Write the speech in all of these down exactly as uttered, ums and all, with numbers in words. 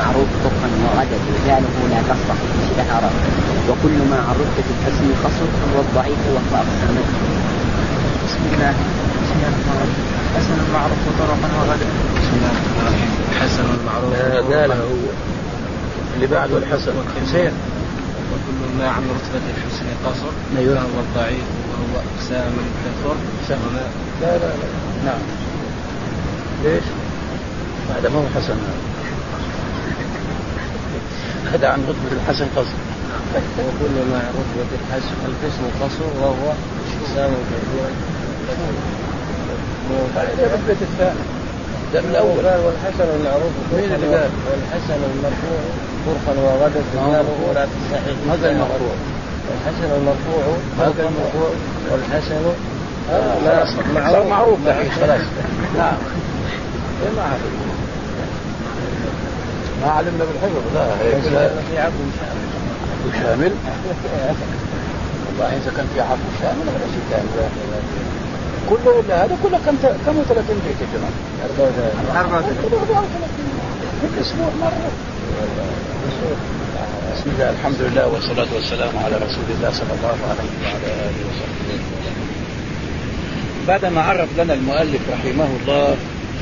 المعروف طرقا وغدت رجاله لا كالصحيح اشتهر وكل ما عن رتبة الحسن قصر هو الضعيف وهو أقسى منه. بسم الله بسم الله الرحمن الرحيم. حسن المعروف طرقا وغدت. بسم الله الرحمن الرحيم. حسن المعروف قالها هو اللي بعده الحسن حسين. وكل ما عن رتبة الحسن قصر أيوه. فهو الضعيف وهو أقسى من كثر. لا لا لا نعم ليش؟ هذا ما هو حسن هذا عن رتبة الحسن قصر. وكل ما عن رتبة الحسن الحسن قصر وهو أقسى من كثر. هذا رتبة الثاني ده الأول. والحسن المعروف مين اللي قال؟ والحسن المرفوع طرقا وغدت رجاله ولا تصحيح. هذا المرفوع. الحسن المرفوع هذا المرفوع. والحسن آه صار معروف خلاص. نعم ما عارف ما علمنا بالحفظ. لا هيك في عفو شامل. عفو شامل والله إذا كان في عفو شامل ولا شيء ثاني كله إلا هذا كله كم كم ثلاثين بيت يا جماعة. أربعة كل أسبوع مرة. بسم الله الحمد لله والصلاة والسلام على رسول الله صلى الله عليه وعلى آله وصحبه. بعدما عرف لنا المؤلف رحمه الله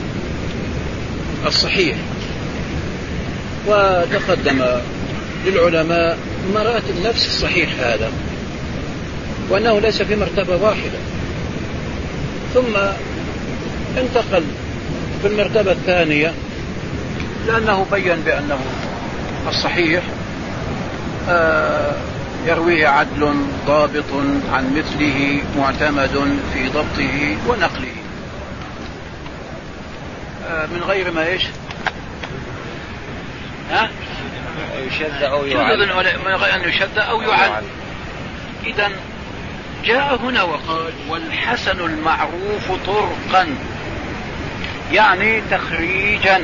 الصحيح وتقدم للعلماء مراتب نفس الصحيح هذا وأنه ليس في مرتبة واحدة، ثم انتقل في المرتبة الثانية لأنه بيّن بأنه الصحيح آه يرويه عدل ضابط عن مثله معتمد في ضبطه ونقله آه من غير ما إيش ها يشد أو يعل من غير أن يشد أو يعل. إذن جاء هنا وقال والحسن المعروف طرقا يعني تخريجا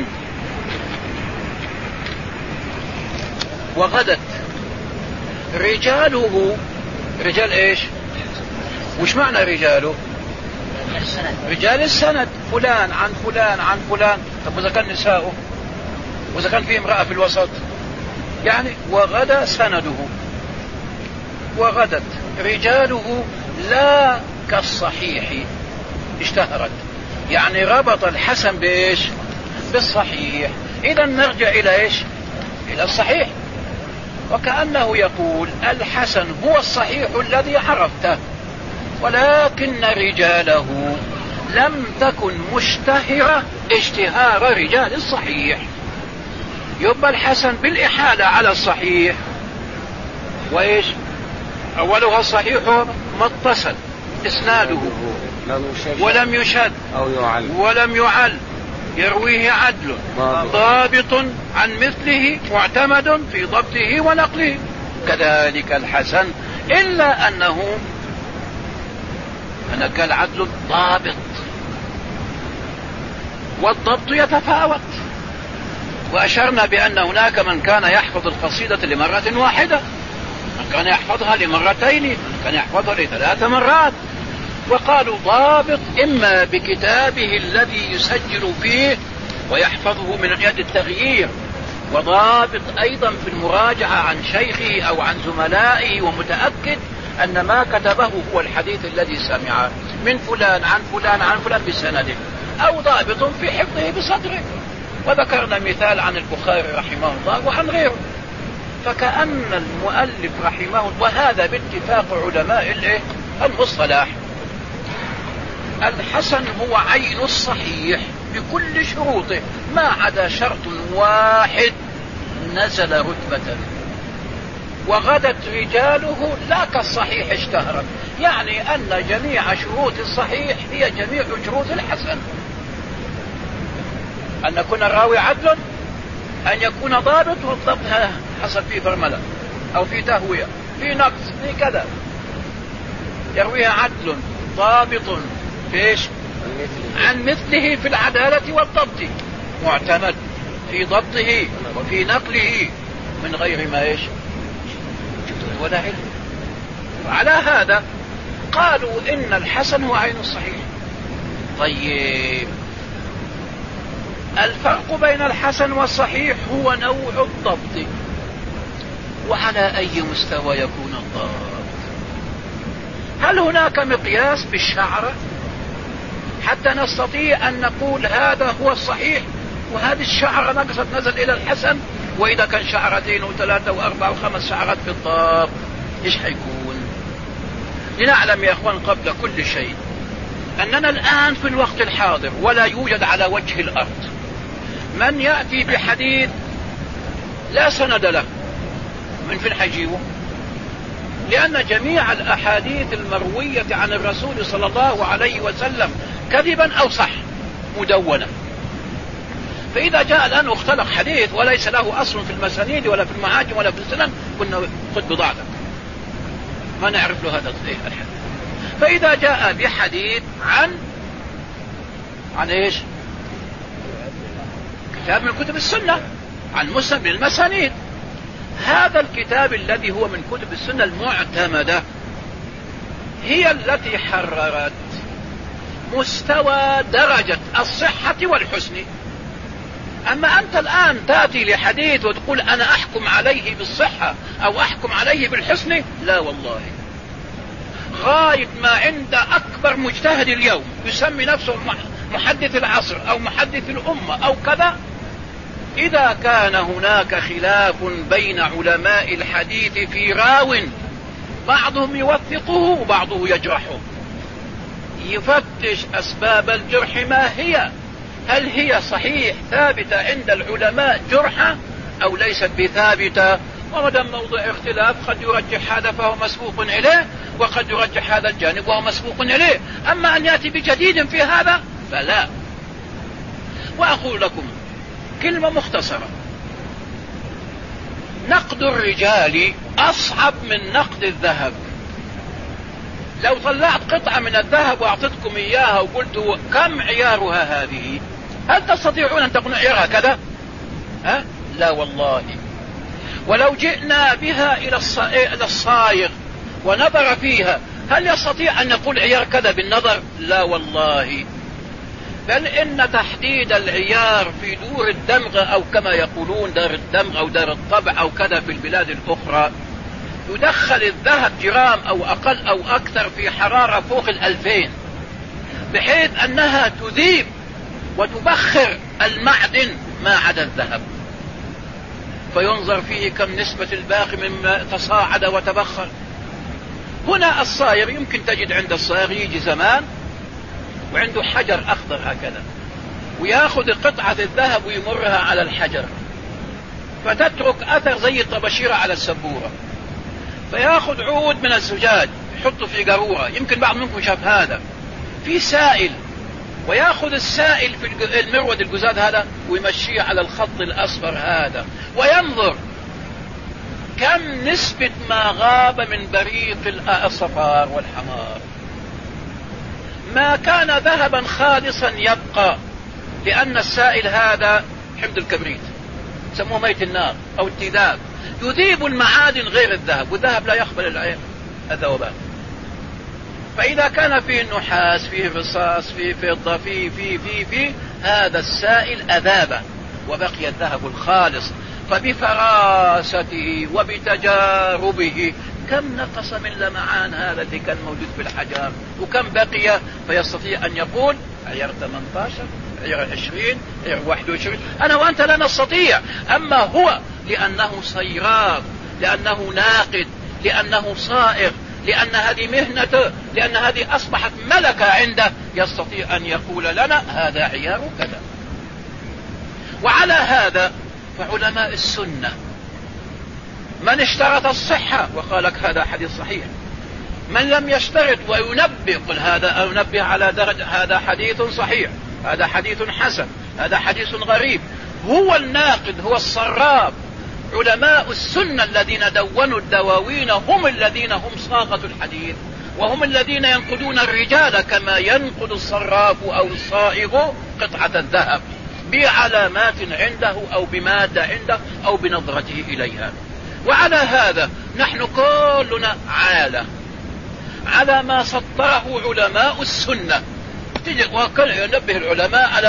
وغدت رجاله. رجال ايش؟ وش معنى رجاله؟ رجال السند فلان عن فلان عن فلان. طب وإذا كان نساؤه وإذا كان في امرأة في الوسط يعني وغدا سنده وغدت رجاله لا كالصحيح اشتهرت يعني ربط الحسن بايش؟ بالصحيح. إذا نرجع إلى ايش؟ إلى الصحيح. وكأنه يقول الحسن هو الصحيح الذي عرفته ولكن رجاله لم تكن مشتهرة اشتهار رجال الصحيح. يبقى الحسن بالإحالة على الصحيح وإيش؟ أولها الصحيح ما اتصل إسناده ولم يشد ولم يعل يرويه عدل ضابط عن مثله معتمد في ضبطه ونقله. كذلك الحسن إلا أنه أنا قال عدل ضابط والضبط يتفاوت. وأشرنا بأن هناك من كان يحفظ القصيدة لمرة واحدة، من كان يحفظها لمرتين، من كان يحفظها لثلاث مرات. وقالوا ضابط إما بكتابه الذي يسجل فيه ويحفظه من يد التغيير، وضابط أيضا في المراجعة عن شيخه أو عن زملائه ومتأكد أن ما كتبه هو الحديث الذي سمعه من فلان عن فلان عن فلان بسنده، أو ضابط في حفظه بصدره. وذكرنا مثال عن البخاري رحمه الله وعن غيره. فكأن المؤلف رحمه الله، وهذا باتفاق علماء المصطلح، الحسن هو عين الصحيح بكل شروطه ما عدا شرط واحد نزل رتبة وغدت رجاله لا كالصحيح اشتهرت، يعني أن جميع شروط الصحيح هي جميع شروط الحسن: أن يكون الراوي عدل، أن يكون ضابط، والضبط حسب فيه برملة أو في تهوية في نقص في كذا، يرويها عدل ضابط فيش عن مثله في العدالة والضبط، معتمد في ضبطه وفي نقله من غير ما ايش ولا علم. وعلى هذا قالوا إن الحسن هو عين الصحيح. طيب الفرق بين الحسن والصحيح هو نوع الضبط. وعلى أي مستوى يكون الضبط؟ هل هناك مقياس بالشعرة حتى نستطيع أن نقول هذا هو الصحيح وهذه الشعرة نقصت نزل إلى الحسن؟ وإذا كان شعرتين وثلاثة وأربعة وخمس شعرات في الضبط إيش حيكون؟ لنعلم يا أخوان قبل كل شيء أننا الآن في الوقت الحاضر ولا يوجد على وجه الأرض من يأتي بحديث لا سند له. من فين حيجيبه؟ لأن جميع الأحاديث المروية عن الرسول صلى الله عليه وسلم كذبا أو صح مدونة. فإذا جاء الآن واختلق حديث وليس له أصل في المسانيد ولا في المعاجم ولا في السنن قلنا خذ بضاعتك، ما نعرف له هذا الحديث. فإذا جاء بحديث عن عن إيش؟ كتاب من كتب السنة، عن مسند من المسانيد، هذا الكتاب الذي هو من كتب السنة المعتمدة هي التي حررت مستوى درجة الصحة والحسن. أما أنت الآن تأتي لحديث وتقول أنا أحكم عليه بالصحة أو أحكم عليه بالحسن، لا والله. غاية ما عند أكبر مجتهد اليوم يسمي نفسه محدث العصر أو محدث الأمة أو كذا، إذا كان هناك خلاف بين علماء الحديث في راو بعضهم يوثقه وبعضه يجرحه، يفتش أسباب الجرح ما هي، هل هي صحيح ثابتة عند العلماء جرحة أو ليست بثابتة؟ ومدام موضع اختلاف قد يرجح هذا فهو مسبوق إليه، وقد يرجح هذا الجانب وهو مسبوق إليه. أما أن يأتي بجديد في هذا فلا. وأقول لكم كلمة مختصرة، نقد الرجال أصعب من نقد الذهب. لو طلعت قطعة من الذهب وأعطتكم إياها وقلت كم عيارها هذه، هل تستطيعون أن تقولوا عيارها كذا؟ ها؟ لا والله. ولو جئنا بها إلى الصايغ ونظر فيها هل يستطيع أن يقول عيار كذا بالنظر؟ لا والله. بل إن تحديد العيار في دور الدمغ أو كما يقولون دار الدمغ أو دار الطبع أو كذا في البلاد الأخرى يدخل الذهب جرام أو أقل أو أكثر في حرارة فوق الألفين، بحيث أنها تذيب وتبخر المعدن ما عدا الذهب، فينظر فيه كم نسبة الباقي مما تصاعد وتبخر. هنا الصايغ يمكن تجد عند الصايغ يجي زمان وعنده حجر أخضر هكذا ويأخذ قطعة الذهب ويمرها على الحجر فتترك أثر زي الطباشيرة على السبورة، فيأخذ عود من الزجاج يحطه في قارورة، يمكن بعض منكم شاف هذا، في سائل، ويأخذ السائل في المرود الجزاد هذا ويمشيه على الخط الأصفر هذا وينظر كم نسبة ما غاب من بريق الصفار والحمار. ما كان ذهبا خالصا يبقى، لأن السائل هذا حمض الكبريت سموه ميت النار أو التذاب، يذيب المعادن غير الذهب، والذهب لا يقبل العين الذوبان. فإذا كان فيه النحاس فيه الرصاص فيه فضة فيه فيه فيه فيه هذا السائل أذابه وبقي الذهب الخالص. فبفراسته وبتجاربه كم نقص من لمعان هذا الذي كان موجود في الحجر وكم بقي، فيستطيع أن يقول عيار ثمانية عشر عيار عشرين عيار واحد وعشرين. أنا وأنت لا نستطيع، أما هو لأنه صيراب، لأنه ناقد، لأنه صائغ، لأن هذه مهنته، لأن هذه أصبحت ملكة عنده، يستطيع أن يقول لنا هذا عيار كذا. وعلى هذا فعلماء السنة من اشترط الصحة وقال لك هذا حديث صحيح، من لم يشترط وينبه قل هذا أنبه على درجة هذا حديث صحيح، هذا حديث حسن، هذا حديث غريب، هو الناقد هو الصراب. علماء السنة الذين دونوا الدواوين هم الذين هم صاغة الحديث، وهم الذين ينقدون الرجال كما ينقد الصراف أو الصائغ قطعة الذهب بعلامات عنده أو بمادة عنده أو بنظرته إليها. وعلى هذا نحن كلنا عالة على ما سطره علماء السنة. وكان ينبه العلماء على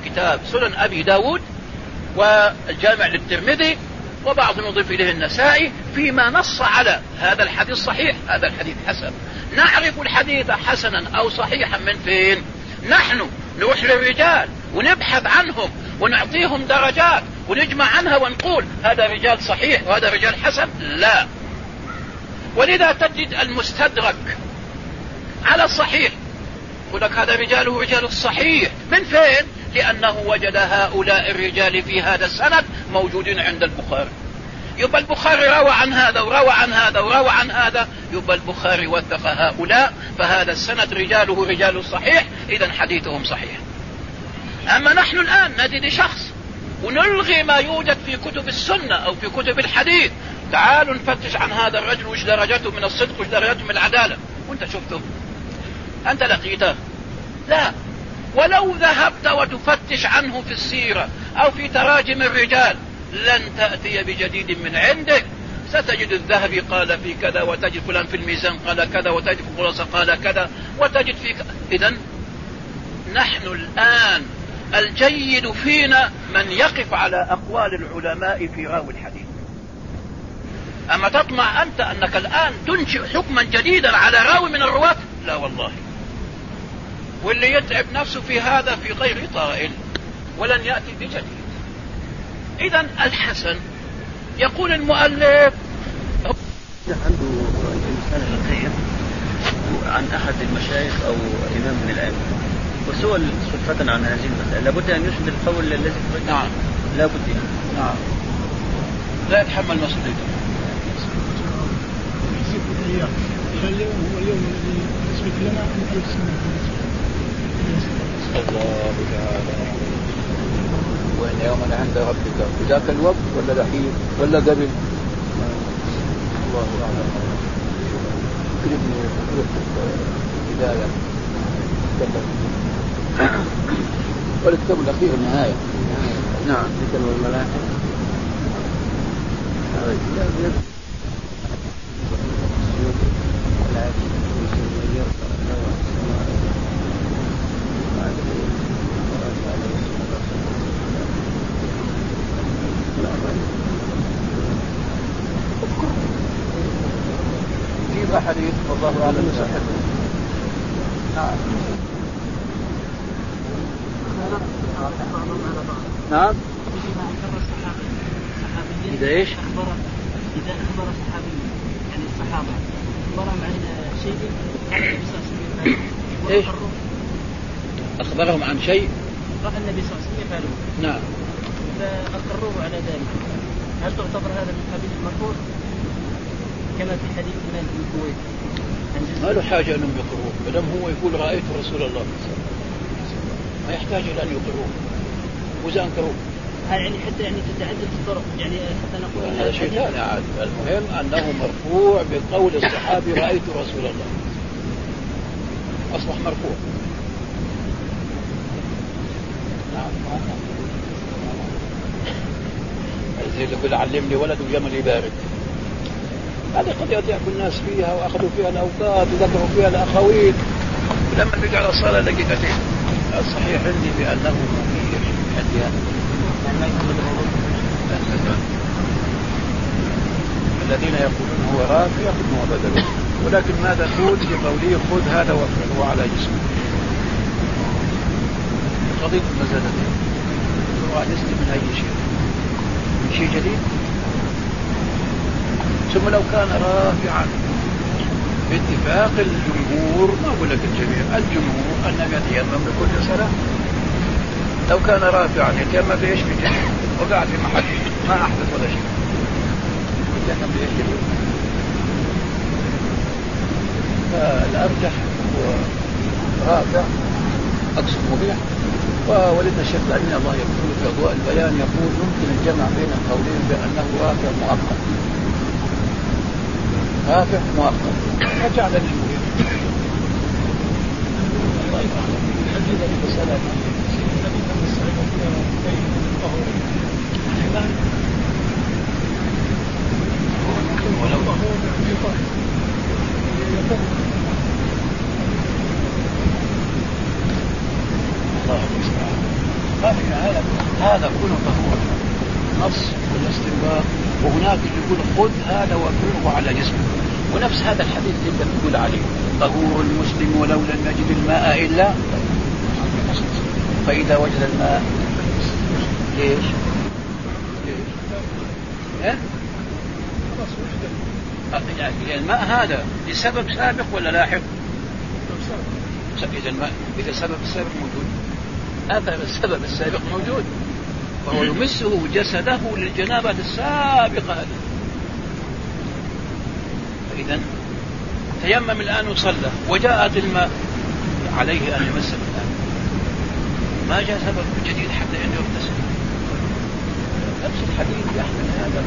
كتاب سنن أبي داود والجامع للترمذي، وبعضهم يضيف إليه النسائي، فيما نص على هذا الحديث صحيح هذا الحديث حسن. نعرف الحديث حسنا أو صحيحا من فين؟ نحن نروح للرجال ونبحث عنهم ونعطيهم درجات ونجمع عنها ونقول هذا رجال صحيح وهذا رجال حسن؟ لا. ولذا تجد المستدرك على الصحيح يقول لك هذا رجاله رجال الصحيح. من فين؟ لأنه وجد هؤلاء الرجال في هذا السند موجودين عند البخاري. يبقى البخاري روى عن هذا وروى عن هذا وروى عن هذا، يبقى البخاري وثق هؤلاء، فهذا السند رجاله رجال الصحيح، إذن حديثهم صحيح. أما نحن الآن نجد شخص ونلغي ما يوجد في كتب السنة أو في كتب الحديث، تعالوا نفتش عن هذا الرجل وش درجته من الصدق وش درجته من العدالة، وانت شفته أنت لقيته؟ لا. ولو ذهبت وتفتش عنه في السيرة أو في تراجم الرجال لن تأتي بجديد من عنده. ستجد الذهبي قال في كذا، وتجد فلان في الميزان قال كذا، وتجد في الخلاصة قال كذا، وتجد في ك... إذن نحن الآن الجيد فينا من يقف على أقوال العلماء في راوي الحديث. أما تطمع أنت أنك الآن تنشئ حكما جديدا على راوي من الرواة؟ لا والله. واللي يتعب نفسه في هذا في غير طائل ولن يأتي بجديد. إذن الحسن يقول المؤلف عنده إنسان فقيه عن أحد المشايخ أو إمام من الأئمة وسئل صدفة عن هذه المسألة، لابد أن يسند القول الذي ترجح. نعم لابد يعني. نعم لا يتحمل مسؤوليته. اليوم هو اليوم الذي يثبت لنا أن ألف سنة الله تعالى. وإن يوما عند ربك ذاك الوقت ولا دحين ولا قبل؟ الله أعلم. كلمني بداية والكتاب الأخير النهاية. نعم ذكر والملاحق. في حديث والله أعلم صحته. نعم نعم إذا إيش؟ إذا أخبر صحابي يعني الصحابة أخبرهم عن شيء إيش؟ أخبرهم عن شيء رأى النبي صلى الله عليه وسلم يفعله. نعم. فأقروه على ذلك، هل تعتبر هذا من قبيل المرفوع كما في حديث من الكويت؟ ما له حاجة أنهم يقروه، بدم هو يقول رأيت رسول الله ما يحتاج إلى أن يقروه وإذا أنكروه. يعني حتى يعني تتعدد الطرق، يعني حتى نقول هذا شيء ثاني عاد. المهم أنه مرفوع بقول الصحابي رأيت رسول الله، أصبح مرفوع. نعم. زي اللي يقول علمني ولد وجمل يبارك، هذه قد يأتي الناس فيها وأخذوا فيها الأوقات وذكروا فيها الأخوين، ولما بيجي على الصلاة لقيتين. الصحيح عندي بأنه مفيش عندي هذا. الذين يقولون هو رافع يأخذ بدله، ولكن ماذا تقول في قوله خذ هذا وافعله على جسمه؟ قضية المزادتين ونسلم من أي شيء، من شيء جديد. ثم لو كان رافعا باتفاق الجمهور، ما أقول لك الجميع، الجمهور أنه يتيمم بكل صلاة. لو كان رافعا يتيمم بإيش؟ بجديد، وقعد في محل ما أحدث ولا شيء، يتيمم بإيش؟ جديد. فالأرجح هو رافع أقصد مبيح. وولدنا الشيخ الأمين الله يقول في أضواء البيان يقول ممكن الجمع بين القولين بأنه رافع مؤقت، رافع مؤقت رجع للجمهور. الله يفعل هذه المسألة ولو الله المستعان. طهورا نص والاستنباط. وهناك اللي يقول خذ هذا وافرغه على جسمه، ونفس هذا الحديث اللي انت بتقول عليه طهور المسلم ولو لم يجد الماء الا، فاذا وجد الماء ليش؟ ليش؟ ها؟ يعني الماء هذا لسبب سابق ولا لاحق؟ إذا الماء إذا السبب السابق موجود، هذا السبب السابق موجود، فهو يمسه جسده للجنابة السابقة هذه. فإذا تيمم الآن وصلى وجاءت الماء، عليه أن يمس الآن، ما جاء سبب جديد حتى أن يغتسل. نفس الحديث يحمل هذا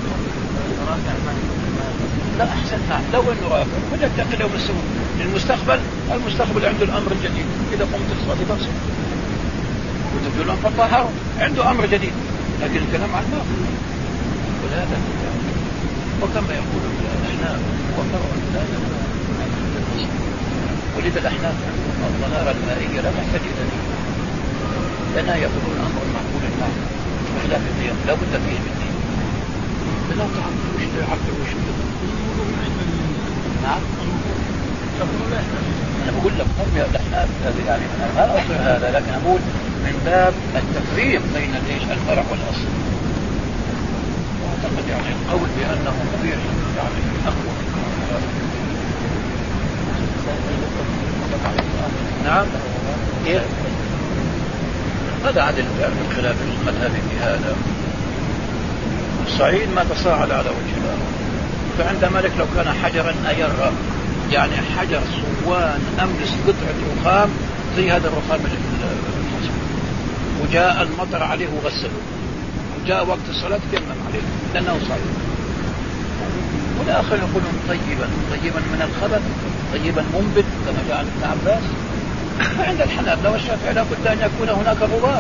لا أحسن. نعم لو أنه رافع فجأة لو مسه للمستقبل، المستقبل عنده الأمر الجديد، إذا قمت الصلاة بصر وتبدو لهم فالطهارة عنده أمر جديد، لكن الكلام عن الماء وهذا. وكما يقول الأحناف وفرع لا يمنع، ولذا الأحناف الطهارة المائية لا تحتاج إلى دين، لأنها يقولون أمر معقول الماء بخلاف الدين لا بد فيه من دين. لا تعرف وش تعرف وش نعم. أنا بقول لك هم يا الأحناف يعني أنا ما أقول هذا، لكن أقول من باب التفريق بين الإيش الفرع والأصل. وأعتقد يعني القول بأنه مبيح يعني أقوى. نعم. إيه؟ هذا عدل من خلاف المذهب في هذا. الصعيد ما تصاعد على وجه الأرض، فعند مالك لو كان حجرا أيرا، يعني حجر صوان أملس قطعة رخام زي هذا الرخام اللي في المصر، وجاء المطر عليه وغسله، وجاء وقت الصلاة تيمم عليه لأنه صعيد. والآخر يقولون طيبا طيبا من الخبث، طيبا منبت كما جاء عن ابن عباس. فعند الحنابلة والشافعي لا بد أن يكون هناك غبار،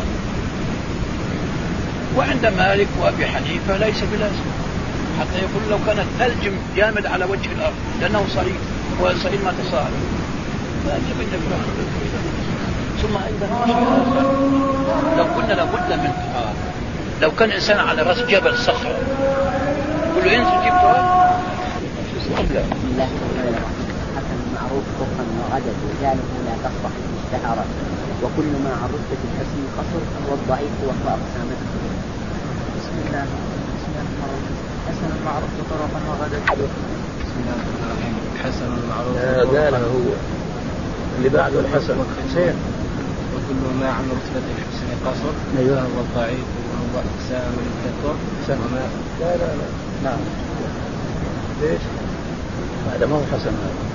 وعند مالك وأبي حنيفة ليس بلازم، حتى يقول لو كان الثلج جامد على وجه الأرض لأنه صعيد، والصعيد ما تصاعد فأجب إنك ثم أيضا لو كنا لابد من طهارة، لو كان إنسان على رأس جبل صخرة يقول له انزل جيب طهارة. بسم الله الرحمن الرحيم. حسن معروف طرقا وغدت رجاله لا تصلح اشتهارا، وكل ما عن رتبة الحسن قصر والضعيف وهو أقسامه. بسم الله بسم الله الرحمن الرحيم. حسن المعروف طرقا وغدت. بسم الله الرحمن الرحيم. حسن المعروف قال هو اللي بعده الحسن حسين. وكل ما عن رتبة الحسن قصر وهو الضعيف وهو أقسام الذكر. وما لا لا لا نعم. ليش؟ هذا ما هو حسن،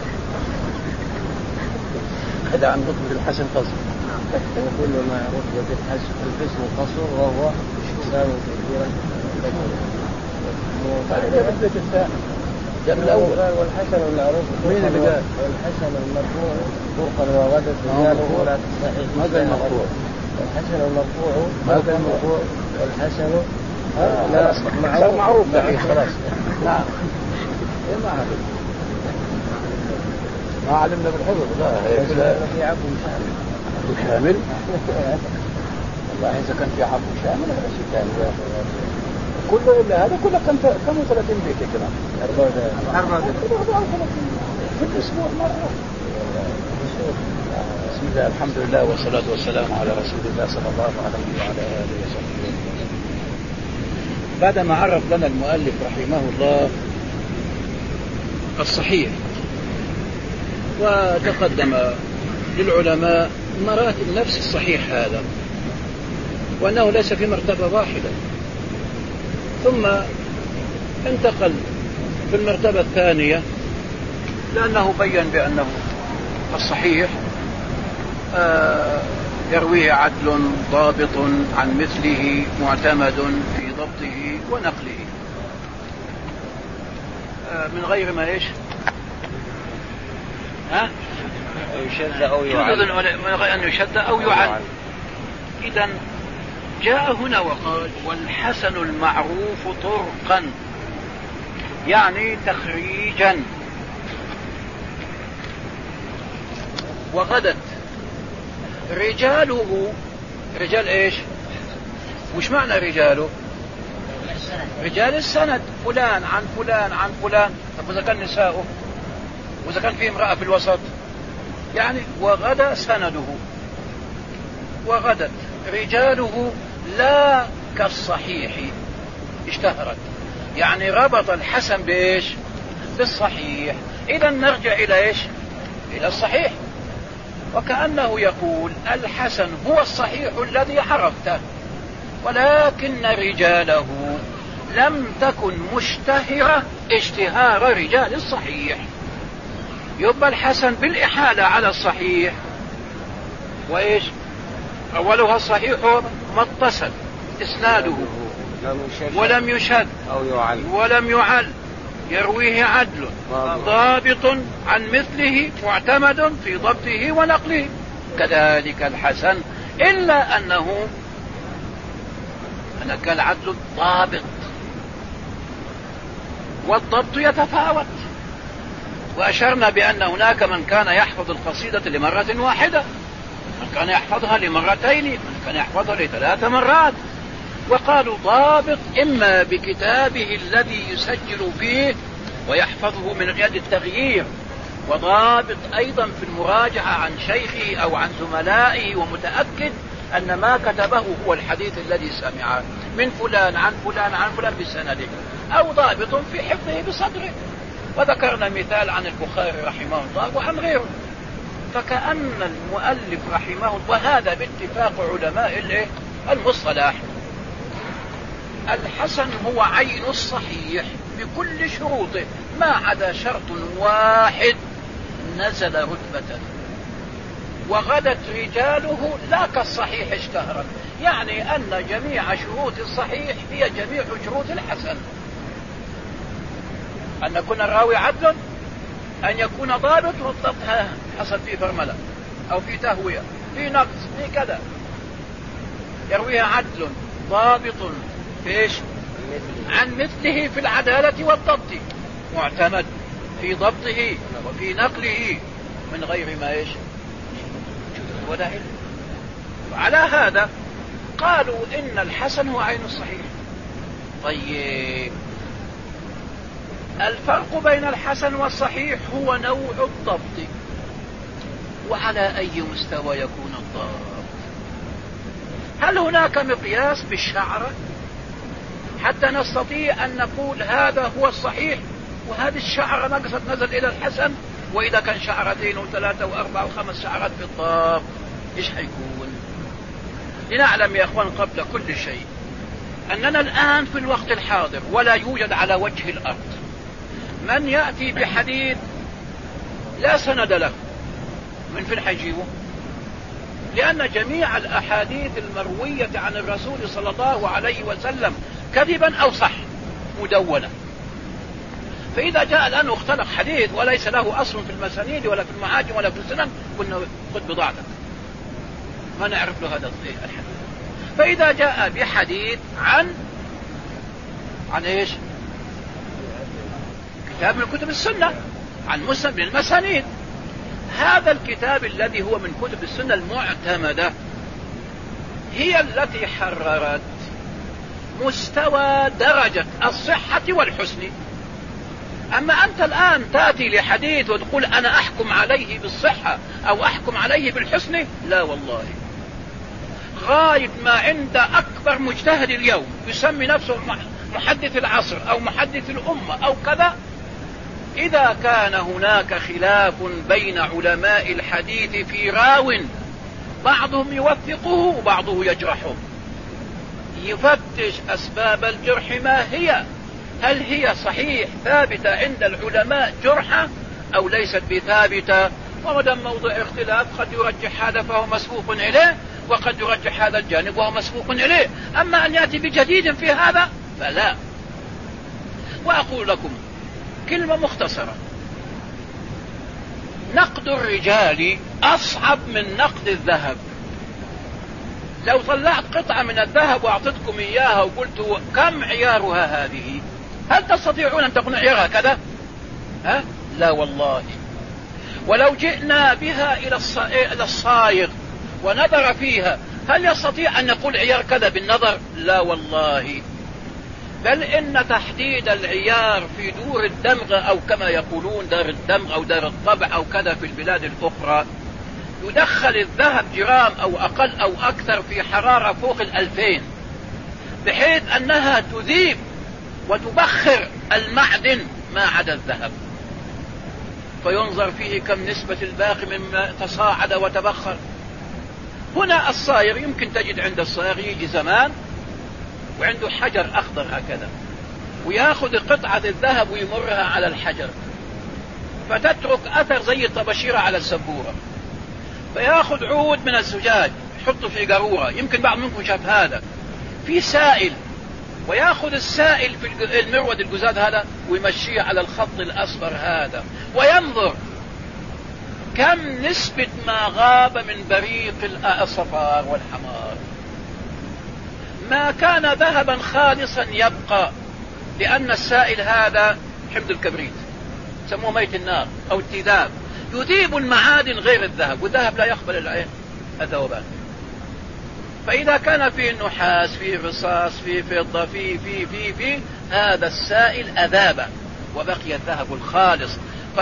هذا عن رتبة الحسن قصر. وكل ما رتبة الحسن قصر وهو أقسام كثيرة. هذا رتبة الثاني جاب الأول. والحسن المعروف مين اللي قال؟ والحسن المرفوع طرقا وغدت رجاله ولا تصحيح. ماذا المرفوع؟ والحسن المرفوع ماذا المرفوع؟ والحسن لا معروف معروف خلاص. نعم. إيه ما هذا؟ ما علمنا بالحفظ. لا في عفو شامل. عفو شامل. والله إذا كان في عفو شامل هذا شيء ثاني. كله إلا هذا كله كم كم ثلاثين بيت يا جماعة. أربعة أربعة في الأسبوع مرة. بسم الله الحمد لله والصلاة والسلام على رسول الله صلى الله عليه وعلى آله وصحبه. بعدما عرف لنا المؤلف رحمه الله الصحيح، وتقدم للعلماء مراتب نفس الصحيح هذا، وأنه ليس في مرتبة واحدة، ثم انتقل في المرتبة الثانية لأنه بيّن بأنه الصحيح يرويه عدل ضابط عن مثله معتمد في ضبطه ونقله من غير ما إيش ها يشد أو يعد، من غير أن يشد أو يعد. إذن جاء هنا وقال والحسن المعروف طرقا، يعني تخريجا، وغدت رجاله، رجال ايش؟ وش معنى رجاله؟ رجال السند، فلان عن فلان عن فلان. طب وإذا كان نساؤه، وإذا كان في امرأة في الوسط، يعني وغدا سنده وغدت رجاله لا كالصحيح اشتهرت، يعني ربط الحسن بإيش؟ بالصحيح. إذا نرجع إلى إيش؟ إلى الصحيح. وكأنه يقول الحسن هو الصحيح الذي عرفته، ولكن رجاله لم تكن مشتهرة اشتهار رجال الصحيح. يبقى الحسن بالإحالة على الصحيح، وإيش؟ أولها الصحيح ما اتصل إسناده ولم يشد ولم يعل، يرويه عدل ضابط عن مثله معتمد في ضبطه ونقله. كذلك الحسن، إلا أنه أنك العدل ضابط والضبط يتفاوت. وأشرنا بأن هناك من كان يحفظ القصيدة لمرة واحدة، من كان يحفظها لمرتين، من كان يحفظها لثلاث مرات. وقالوا ضابط إما بكتابه الذي يسجل فيه ويحفظه من غير التغيير، وضابط أيضا في المراجعة عن شيخه أو عن زملائه ومتأكد أن ما كتبه هو الحديث الذي سمعه من فلان عن فلان عن فلان بسنده، أو ضابط في حفظه بصدره. وذكرنا مثال عن البخاري رحمه الله وعن غيره. فكأن المؤلف رحمه الله، وهذا باتفاق علماء المصطلح، الحسن هو عين الصحيح بكل شروطه ما عدا شرط واحد نزل رتبة، وغدت رجاله لا كالصحيح اشتهرت، يعني أن جميع شروط الصحيح هي جميع شروط الحسن: أن يكون الراوي عدل، أن يكون ضابط، والضبط حصل فيه فرملة أو في تهوية في نقص في كذا، يرويها عدل ضابط فيش عن مثله في العدالة والضبط، معتمد في ضبطه وفي نقله من غير ما إيش ولا علم. وعلى هذا قالوا إن الحسن هو عين الصحيح. طيب الفرق بين الحسن والصحيح هو نوع الضبط، وعلى أي مستوى يكون الضبط؟ هل هناك مقياس بالشعرة حتى نستطيع أن نقول هذا هو الصحيح وهذه الشعرة نقصت نزل إلى الحسن؟ وإذا كان شعرتين وثلاثة وأربعة وخمس شعرات في الضبط إيش حيكون؟ لنعلم يا أخوان قبل كل شيء أننا الآن في الوقت الحاضر ولا يوجد على وجه الأرض من يأتي بحديث لا سند له. من فين حيجيبه؟ لأن جميع الأحاديث المروية عن الرسول صلى الله عليه وسلم كذبا أو صح مدونة. فإذا جاء الآن واختلق حديث وليس له أصل في المسانيد ولا في المعاجم ولا في السنن، قلنا خذ بضاعتك، ما نعرف له هذا الحديث. فإذا جاء بحديث عن عن إيش؟ كتاب من كتب السنة، عن مسند من المسانيد، هذا الكتاب الذي هو من كتب السنة المعتمدة هي التي حررت مستوى درجة الصحة والحسن. أما أنت الآن تأتي لحديث وتقول أنا أحكم عليه بالصحة أو أحكم عليه بالحسن، لا والله. غاية ما عند أكبر مجتهد اليوم يسمي نفسه محدث العصر أو محدث الأمة أو كذا، إذا كان هناك خلاف بين علماء الحديث في راو بعضهم يوثقه وبعضه يجرحه، يفتش أسباب الجرح ما هي، هل هي صحيح ثابتة عند العلماء جرحة أو ليست بثابتة؟ ومدام موضوع اختلاف قد يرجح هذا فهو مسبوق إليه، وقد يرجح هذا الجانب وهو مسبوق إليه. أما أن يأتي بجديد في هذا فلا. وأقول لكم كلمة مختصرة: نقد الرجال أصعب من نقد الذهب. لو طلعت قطعة من الذهب وأعطتكم إياها وقلت كم عيارها هذه، هل تستطيعون أن تقولوا عيارها كذا؟ ها؟ لا والله. ولو جئنا بها إلى الصائغ ونظر فيها هل يستطيع أن يقول عيار كذا بالنظر؟ لا والله، بل إن تحديد العيار في دور الدمغ أو كما يقولون دار الدمغ أو دار الطبع أو كذا في البلاد الأخرى يدخل الذهب جرام أو أقل أو أكثر في حرارة فوق الألفين، بحيث أنها تذيب وتبخر المعدن ما عدا الذهب، فينظر فيه كم نسبة الباقي مما تصاعد وتبخر. هنا الصايغ يمكن تجد عند الصايغ يجي زمان وعنده حجر أخضر هكذا، ويأخذ قطعة الذهب ويمرها على الحجر فتترك أثر زي الطباشيرة على السبورة، فيأخذ عود من الزجاج يحطه في قارورة، يمكن بعض منكم شاف هذا، في سائل، ويأخذ السائل في المرود الجزاد هذا ويمشيه على الخط الأصفر هذا، وينظر كم نسبة ما غاب من بريق الصفار والحمار. ما كان ذهبا خالصا يبقى، لأن السائل هذا حمض الكبريت سموه ميت النار أو التذاب، يذيب المعادن غير الذهب، والذهب لا يقبل العين الذوبان. فإذا كان فيه نحاس، فيه رصاص، فيه فضة، فيه فيه فيه فيه هذا السائل أذاب وبقي الذهب الخالص.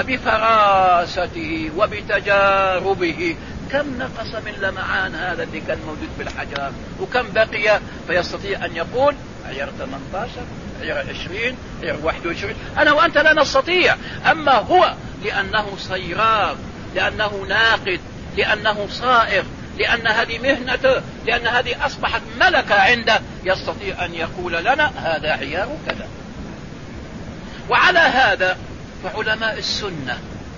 فبفراسته وبتجاربه كم نقص من لمعان هذا اللي كان موجود في الحجر وكم بقي، فيستطيع أن يقول عيار ثمانية عشر، عيار عشرين، عيار واحد وعشرين. أنا وأنت لا نستطيع، أما هو لأنه صيراب، لأنه ناقد، لأنه صائغ، لأن هذه مهنته، لأن هذه أصبحت ملكة عنده، يستطيع أن يقول لنا هذا عيار كذا. وعلى هذا فعلماء السنة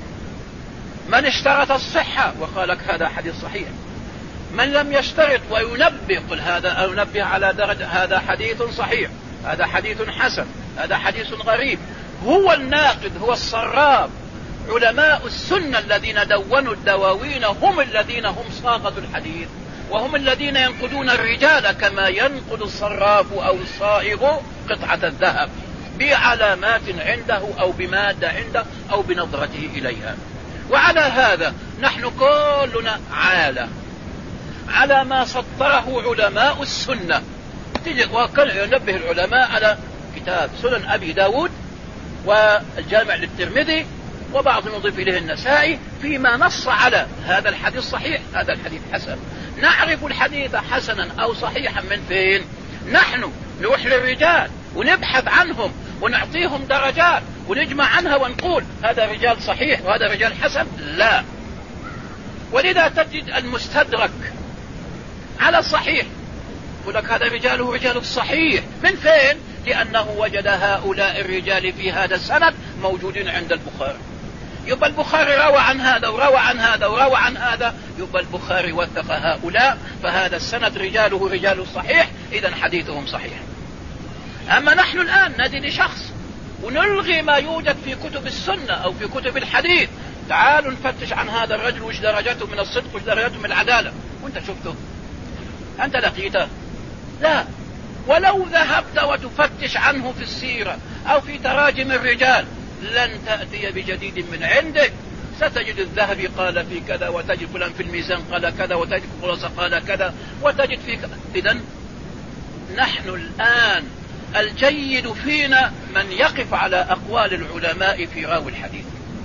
من اشترط الصحة وقال لك هذا حديث صحيح، من لم يشترط وينبه قل هذا أنبه على درجة هذا حديث صحيح، هذا حديث حسن، هذا حديث غريب. هو الناقد، هو الصراب. علماء السنة الذين دونوا الدواوين هم الذين هم صاغة الحديث، وهم الذين ينقدون الرجال كما ينقد الصراف أو الصائغ قطعة الذهب بعلامات عنده أو بمادة عنده أو بنظرته إليها. وعلى هذا نحن كلنا عالة على ما سطره علماء السنة. وكان ينبه العلماء على كتاب سنن أبي داود والجامع للترمذي وبعض نضيف إليه النسائي فيما نص على هذا الحديث صحيح، هذا الحديث حسن. نعرف الحديث حسنا أو صحيحا من فين؟ نحن نروح للرجال ونبحث عنهم ونعطيهم درجات ونجمع عنها ونقول هذا رجال صحيح وهذا رجال حسن؟ لا. ولذا تجد المستدرك على الصحيح يقول لك هذا رجاله رجال الصحيح. من فين؟ لأنه وجد هؤلاء الرجال في هذا السند موجودين عند البخاري، يبقى البخاري روى عن هذا وروى عن هذا وروى عن هذا، يبقى البخاري وثق هؤلاء، فهذا السند رجاله رجال الصحيح، إذن حديثهم صحيح. أما نحن الآن ندي لشخص ونلغي ما يوجد في كتب السنة أو في كتب الحديث، تعالوا نفتش عن هذا الرجل وش درجته من الصدق وش درجته من العدالة، وانت شفته؟ أنت لقيته؟ لا. ولو ذهبت وتفتش عنه في السيرة أو في تراجم الرجال لن تأتي بجديد من عندك. ستجد الذهبي قال في كذا، وتجد فلان في الميزان قال كذا، وتجد خلاصة قال كذا، وتجد في كذا. إذن نحن الآن الجيد فينا من يقف على أقوال العلماء في راوي الحديث.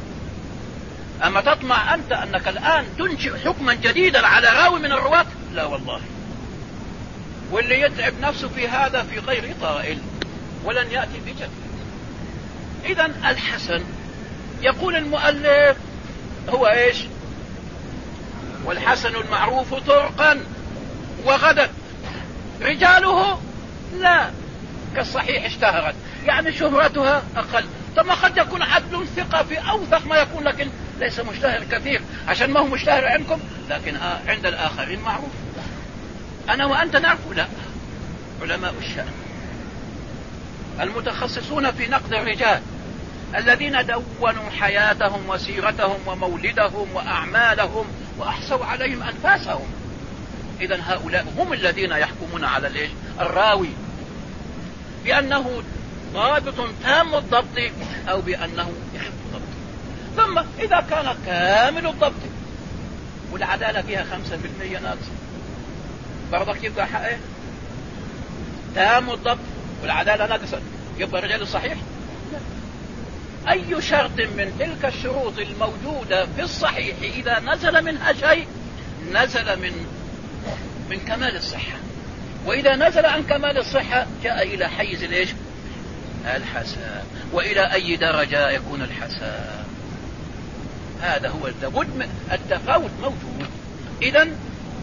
أما تطمع أنت أنك الآن تنشئ حكما جديدا على راوي من الرواة؟ لا والله. واللي يتعب نفسه في هذا في غير طائل ولن يأتي بجد. إذن الحسن يقول المؤلف هو إيش؟ والحسن المعروف طرقا وغدا رجاله لا كالصحيح اشتهرت، يعني شهرتها أقل. ثم قد يكون عدل ثقة في أوثق ما يكون، لكن ليس مشتهر كثير عشان ما هو مشتهر عندكم، لكن آه عند الآخرين معروف. أنا وأنت نعرف؟ لا. علماء الشأن المتخصصون في نقد الرجال الذين دونوا حياتهم وسيرتهم ومولدهم وأعمالهم وأحصوا عليهم أنفاسهم، إذن هؤلاء هم الذين يحكمون على الإيش؟ الراوي بأنه ضابط تام الضبط أو بأنه يخف الضبط. ثم إذا كان كامل الضبط والعدالة فيها خمسة بالمئة ناقصة برضك يبقى حقه تام الضبط والعدالة نقصت، يبقى الرجال الصحيح. أي شرط من تلك الشروط الموجودة في الصحيح إذا نزل منها شيء نزل من من كمال الصحة، وإذا نزل عن كمال الصحة جاء إلى حيز الإيش؟ الحسن. وإلى أي درجة يكون الحسن؟ هذا هو لابد التفاوت موجود. إذن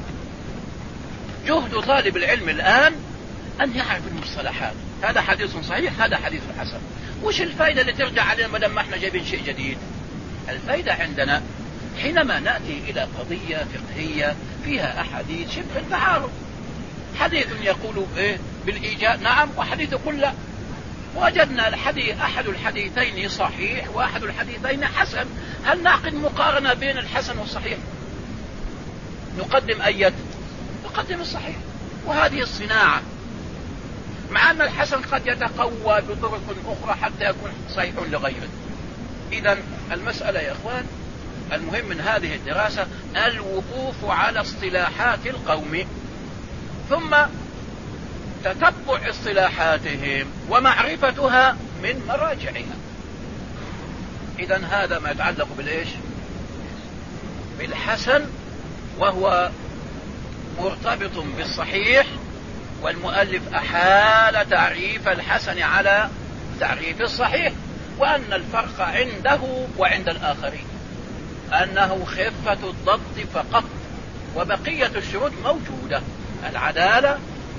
جهد طالب العلم الآن أن يعرف المصطلحات، هذا حديث صحيح هذا حديث حسن. وش الفائدة اللي ترجع علينا ما دام احنا جايبين شيء جديد؟ الفائدة عندنا حينما نأتي إلى قضية فقهية فيها أحاديث شبه التعارض، حديث يقول إيه بالإيجاب نعم وحديث يقول لا، وجدنا الحديث أحد الحديثين صحيح وأحد الحديثين حسن، هل نعقد مقارنة بين الحسن والصحيح؟ نقدم أية؟ نقدم الصحيح. وهذه الصناعة، مع أن الحسن قد يتقوى بطرق أخرى حتى يكون صحيح لغيره. إذن المسألة يا إخوان المهم من هذه الدراسة الوقوف على اصطلاحات القوم ثم تتبع اصطلاحاتهم ومعرفتها من مراجعها. إذن هذا ما يتعلق بالإيش؟ بالحسن، وهو مرتبط بالصحيح، والمؤلف أحال تعريف الحسن على تعريف الصحيح، وأن الفرق عنده وعند الآخرين أنه خفة الضبط فقط، وبقية الشروط موجودة: العدالة،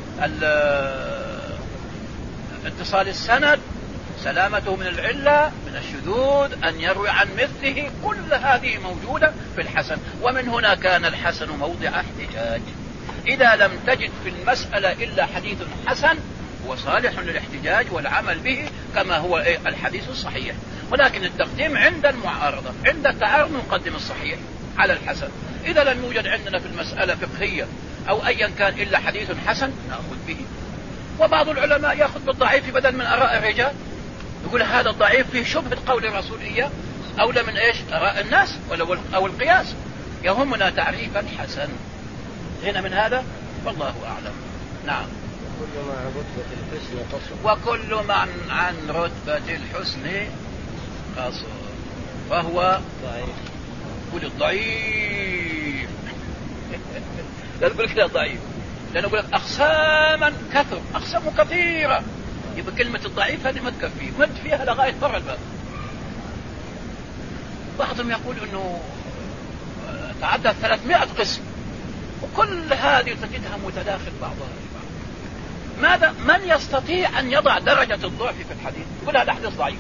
اتصال السند، سلامته من العلة، من الشذوذ، أن يروي عن مثله، كل هذه موجودة في الحسن. ومن هنا كان الحسن موضع احتجاج. إذا لم تجد في المسألة إلا حديث حسن هو صالح للاحتجاج والعمل به كما هو الحديث الصحيح، ولكن التقديم عند المعارضة، عند التعارض نقدم الصحيح على الحسن. إذا لم يوجد عندنا في المسألة فقهية أو أيا كان إلا حديث حسن نأخذ به. وبعض العلماء يأخذ بالضعيف بدل من آراء الرجال، يقول هذا الضعيف فيه شبهة قول الرسول إياه أولى من إيش؟ آراء الناس أو القياس. يهمنا تعريف الحسن. هنا من هذا والله أعلم. نعم. وكل ما عن رتبة الحسن قصر وكل ما عن رتبة الحسن قصر فهو ضعيف. قل الضعيف لا تقول كده ضعيف، لأنه يقول لك أقساما كثر، أقسام كثيرة، يبقى كلمة الضعيف هذه ما تكفي، مد فيها لغاية برا الباب. بعضهم يقول أنه تعدى ثلاثمائة قسم، وكل هذه تجدها متداخل بعضها ببعض. ماذا؟ من يستطيع أن يضع درجة الضعف في الحديث؟ يقول هذا حديث ضعيف.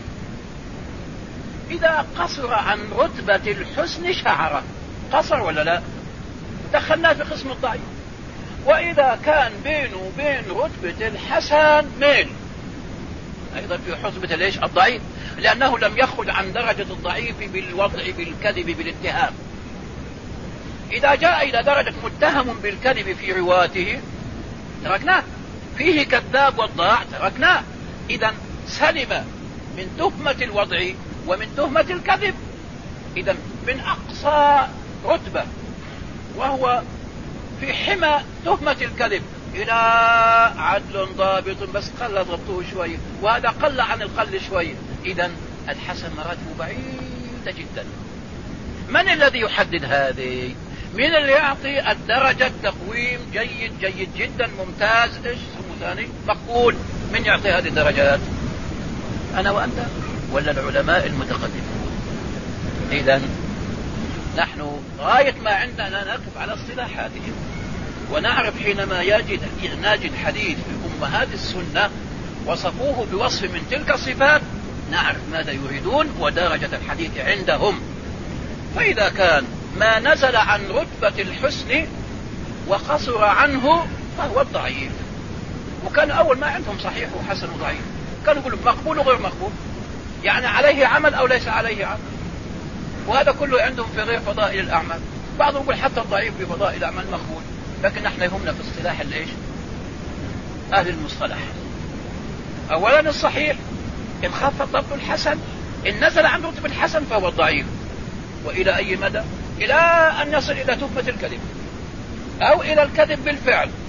إذا قصر عن رتبة الحسن شعره، قصر ولا لا؟ دخلناه في قسم الضعيف. وإذا كان بينه وبين رتبة الحسن ميل، أيضا في حسبة ليش؟ الضعيف، لأنه لم يخرج عن درجة الضعيف بالوضع بالكذب بالاتهام. إذا جاء إلى درجة متهم بالكذب في رواته تركناه، فيه كذاب والضاع تركناه. إذا سلم من تهمة الوضع ومن تهمة الكذب. إذا من أقصى رتبة وهو في حمى تهمة الكذب إلى عدل ضابط بس قل ضبطه شوي، وهذا قل عن القل شوي. إذا الحسن مراتبه بعيدة جدا. من الذي يحدد هذه؟ من اللي يعطي الدرجة تقويم جيد جيد جدا ممتاز ايش اسمه ثاني مقبول؟ من يعطي هذه الدرجات؟ أنا وأنت ولا العلماء المتقدمون؟ إذا نحن غاية ما عندنا نقف على اصطلاحاتهم ونعرف حينما يجد نجد حديث في أمهات السنة وصفوه بوصف من تلك الصفات نعرف ماذا يريدون ودرجة الحديث عندهم. فإذا كان ما نزل عن رتبة الحسن وقصر عنه فهو الضعيف. وكان أول ما عندهم صحيح وحسن وضعيف كانوا يقولوا مقبول وغير مقبول، يعني عليه عمل أو ليس عليه عمل، وهذا كله عندهم في غير فضائل الأعمال. بعضهم يقول حتى الضعيف في فضائل الأعمال مقبول، لكن نحن يهمنا في اصطلاح الإيش؟ أهل المصطلح. أولا الصحيح إن خف ضبط الحسن، إن نزل عن رتبة الحسن فهو الضعيف. وإلى أي مدى؟ إلى أن يصل إلى تهمة الكذب أو إلى الكذب بالفعل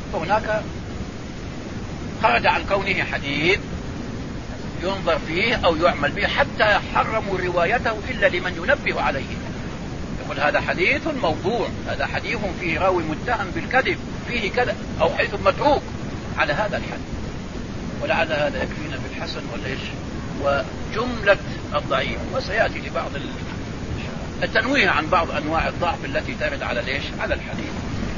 فهناك خرج عن كونه حديث ينظر فيه أو يعمل به، حتى حرموا روايته إلا لمن ينبه عليه، يقول هذا حديث موضوع، هذا حديث فيه راوي متهم بالكذب، فيه كذا، أو حديث متروك على هذا الحد. ولعل هذا يكفينا في الحسن والإيش وجملة الضعيف، وسيأتي لبعض التنويه عن بعض أنواع الضعف التي ترد على الإيش على الحديث.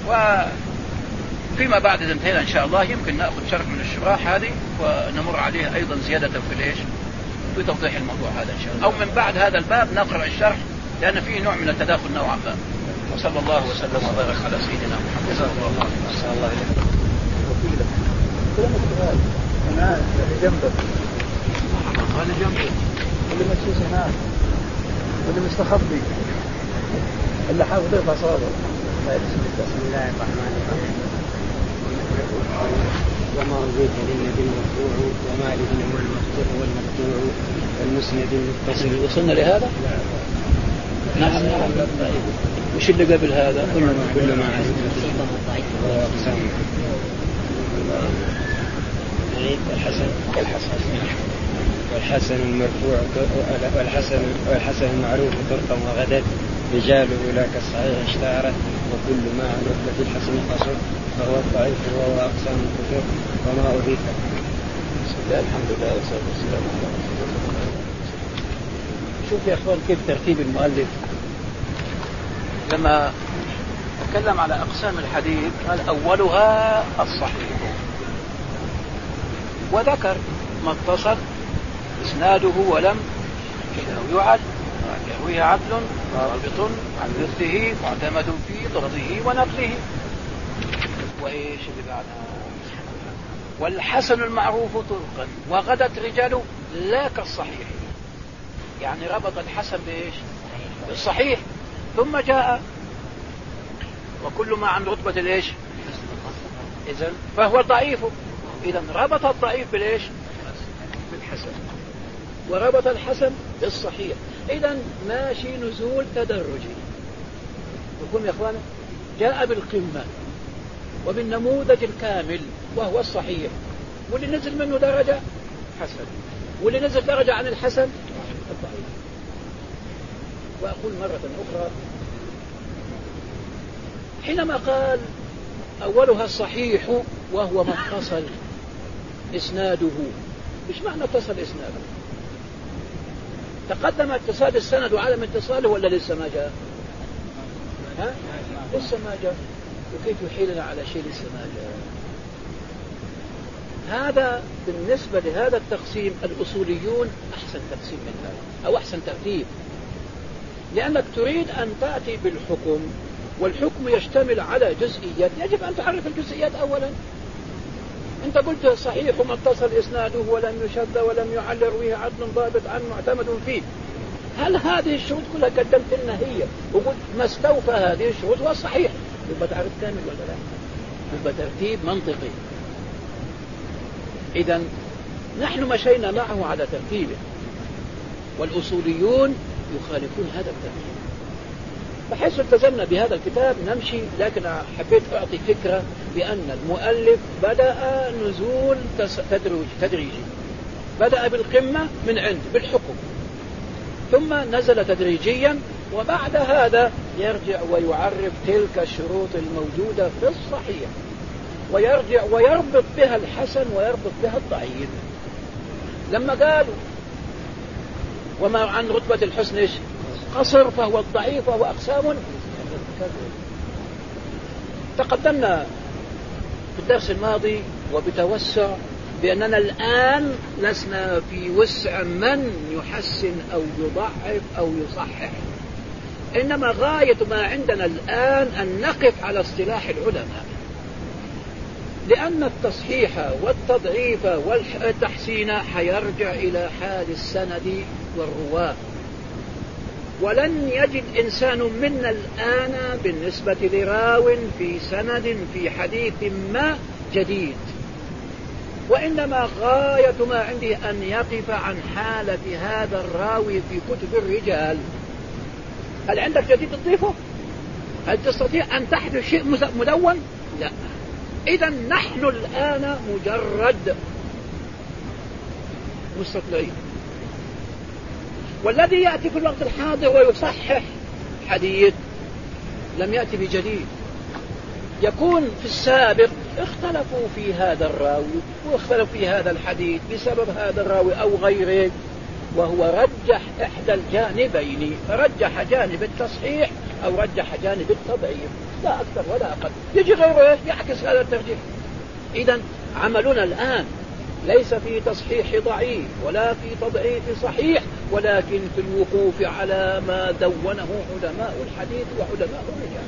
وفيما بعد إذا انتهينا إن شاء الله يمكن نأخذ شرح من الشراح هذه ونمر عليها أيضا زيادة في الإيش في توضيح الموضوع هذا إن شاء الله، أو من بعد هذا الباب نقرأ الشرح لأن فيه نوع من التداخل نوعا ما. وصلى الله وسلم وبارك على سيدنا محمد صلى الله عليه وسلم. أنا جنبك أنا جنبك اللي مكسوس هناك واللي مستخبي اللي حافظ يرفع صوابه. بسم الله الرحمن الرحيم. وما أضيف للنبي المرفوع وما لابن المقطوع والمقطوع والمسند المتصل. وصلنا لهذا؟ نعم نعم. وش اللي قبل هذا؟ كل ما الحسن الحسن والحسن المرفوع والحسن والحسن المعروف طرقا وغدت رجاله لا كالصحيح اشتهرت وكل ما عن رتبة الحسن قصر فهو الضعيف وهو أقسام الكفر وما أضيف. بسم الله الحمد لله والصلاة والسلام على رسول الله. شوف يا أخوان كيف ترتيب المؤلف لما تكلم على أقسام الحديث قال أولها الصحيح، وذكر ما اتصل إسناده ولم يعد يرويه عدل ضابط عن مثله معتمد في ضبطه ونقله. وإيش اللي بعدها؟ والحسن المعروف طرقا وغدت رجاله لا كالصحيح، يعني ربط الحسن بإيش؟ بالصحيح. ثم جاء وكل ما عن رتبة الإيش إذن فهو ضعيف. إذن ربط الضعيف بالإيش؟ بالحسن، وربط الحسن بالصحيح. إذن ماشي نزول تدرجي. وكم يا أخوانا جاء بالقمة وبالنموذج الكامل وهو الصحيح، واللي نزل منه درجة حسن، واللي نزل درجة عن الحسن الضعيف. وأقول مرة أخرى حينما قال أولها الصحيح وهو ما اتصل إسناده، إيش معنى اتصل إسناده؟ تقدم اتصال السند وعدم اتصاله ولا لسه ما جاء؟ ها؟ لسه ما جاء. وكيف يحيلنا على شيء لسه ما جاء؟ هذا بالنسبة لهذا التقسيم الأصوليون أحسن تقسيم من هذا أو أحسن ترتيب، لأنك تريد أن تأتي بالحكم والحكم يشتمل على جزئيات، يجب أن تعرف الجزئيات أولا. أنت قلت صحيح وما اتصل إسناده ولم يشذ ولم يعل يرويه عدل ضابط عن معتمد فيه. هل هذه الشروط كلها قدمت لنا هي وقلت ما استوفى هذه الشروط هو صحيح؟ يبقى تعرف كامل ولا لا؟ يبقى ترتيب منطقي. إذن نحن مشينا معه على ترتيبه، والأصوليون يخالفون هذا الترتيب. بحيث التزمنا بهذا الكتاب نمشي، لكن حبيت أعطي فكرة بأن المؤلف بدأ نزول تدريجي تدريجي بدأ بالقمة من عند بالحكم، ثم نزل تدريجيا، وبعد هذا يرجع ويعرف تلك الشروط الموجودة في الصحيح، ويرجع ويربط بها الحسن ويربط بها الضعيف. لما قالوا وما عن رتبة الحسن إيش؟ قصر فهو الضعيف وهو أقسام. تقدمنا في الدرس الماضي وبتوسع بأننا الآن لسنا في وسع من يحسن أو يضعف أو يصحح، إنما غاية ما عندنا الآن أن نقف على اصطلاح العلماء، لأن التصحيح والتضعيف والتحسين حيرجع إلى حال السند والرواة، ولن يجد إنسان منا الآن بالنسبة لراو في سند في حديث ما جديد، وإنما غاية ما عنده أن يقف عن حالة هذا الراوي في كتب الرجال. هل عندك جديد تضيفه؟ هل تستطيع أن تحدث شيء مدون؟ لا. إذا نحن الآن مجرد مستطلعين، والذي يأتي في الوقت الحاضر ويصحح حديث لم يأتي بجديد. يكون في السابق اختلفوا في هذا الراوي واختلفوا في هذا الحديث بسبب هذا الراوي أو غيره، وهو رجح إحدى الجانبين، رجح جانب التصحيح أو رجح جانب التضعيف، لا أكثر ولا أقل. يجي غيره يعكس هذا الترجيح. إذن عملنا الآن ليس في تصحيح ضعيف ولا في تضعيف صحيح، ولكن في الوقوف على ما دونه علماء الحديث وعلماء الرجال.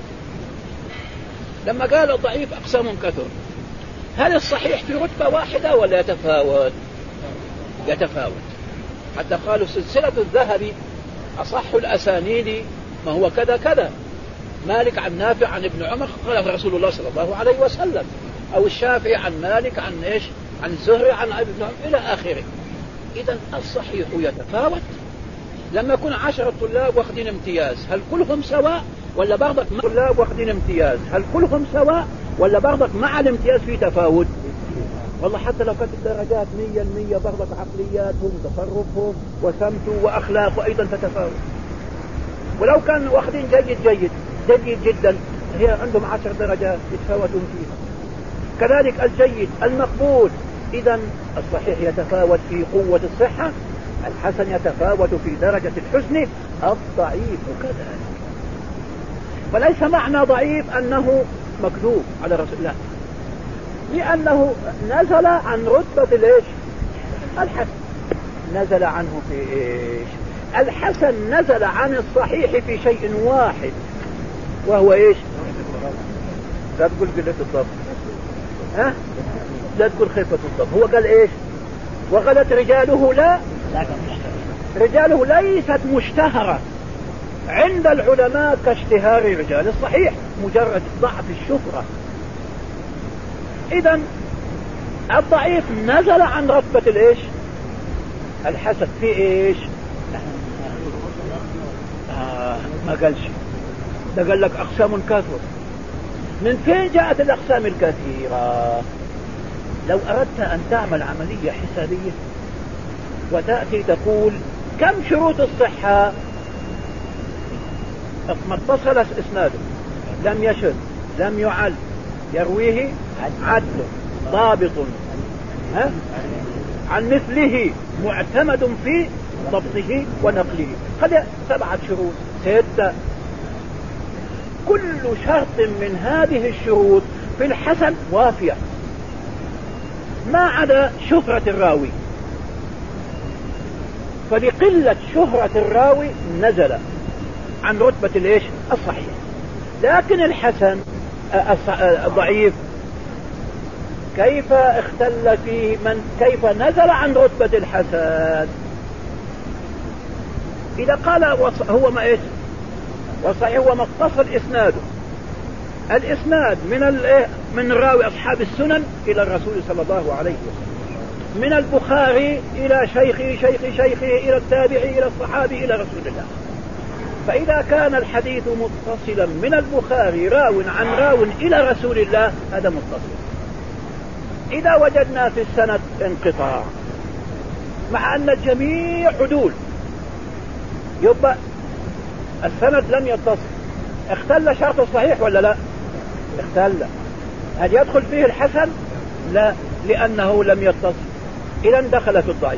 لما قال الضعيف أقسام كثر، هل الصحيح في رتبة واحدة ولا يتفاوت؟ يتفاوت. حتى قالوا سلسلة الذهبي أصح الأسانيد ما هو كذا كذا، مالك عن نافع عن ابن عمر قال رسول الله صلى الله عليه وسلم، أو الشافعي عن مالك عن إيش عن الزهري عن ابن عمر إلى آخره. إذن الصحيح يتفاوت. لما يكون عشرة طلاب واخدين امتياز، هل كلهم سواء ولا برضك مع طلاب واخدين امتياز هل كلهم سواء ولا برضك مع الامتياز في تفاوت؟ والله حتى لو كانت الدرجات مية المية برضك عقلياتهم تصرفهم وسمته وأخلاقه أيضا تتفاوت. ولو كان واخدين جيد جيد جيد جدا هي عندهم عشر درجات يتفاوتون فيها. كذلك الجيد المقبول. إذن الصحيح يتفاوت في قوة الصحة، الحسن يتفاوت في درجة الحسن، الضعيف كذلك. وليس معنى ضعيف أنه مكذوب على رسول الله، لأنه نزل عن رتبة الإيش الحسن، نزل عنه في إيش الحسن، نزل عن الصحيح في شيء واحد وهو إيش؟ لا تقول قلة الضبط، ها؟ لا تقول خفة الضبط. هو قال إيش؟ وغلت رجاله لا رجاله ليست مشتهرة عند العلماء كاشتهار رجال الصحيح، مجرد ضعف الشهرة. إذن الضعيف نزل عن رتبة الإيش الحسن في إيش آه ما قالش، ده قال لك أقسام كثيرة. من فين جاءت الأقسام الكثيرة؟ لو أردت أن تعمل عملية حسابية وتأتي تقول كم شروط الصحة؟ ما اتصل اسناده، لم يشذ، لم يعل، يرويه عدل ضابط، ها؟ عن مثله، معتمد في ضبطه ونقله. خلي سبعة شروط ستة. كل شرط من هذه الشروط في الحسن وافية ما عدا شهرة الراوي، فلقلة شهرة الراوي نزل عن رتبة الإيش الصحيح. لكن الحسن الضعيف كيف اختل فيه من كيف نزل عن رتبة الحسن؟ إذا قال هو ما إيش والصحيح هو ما اتصل إسناده، الإسناد من من راوي أصحاب السنن إلى الرسول صلى الله عليه وسلم، من البخاري إلى شيخه شيخ شيخه إلى التابعي إلى الصحابي إلى رسول الله. فإذا كان الحديث متصلا من البخاري راو عن راو إلى رسول الله هذا متصل. إذا وجدنا في السند انقطاع مع أن الجميع عدول، يبقى السند لم يتصل. اختل شرط الصحيح ولا لا؟ اختل. هل يدخل فيه الحسن؟ لا، لأنه لم يتصل، إذا دخل في الضعيف.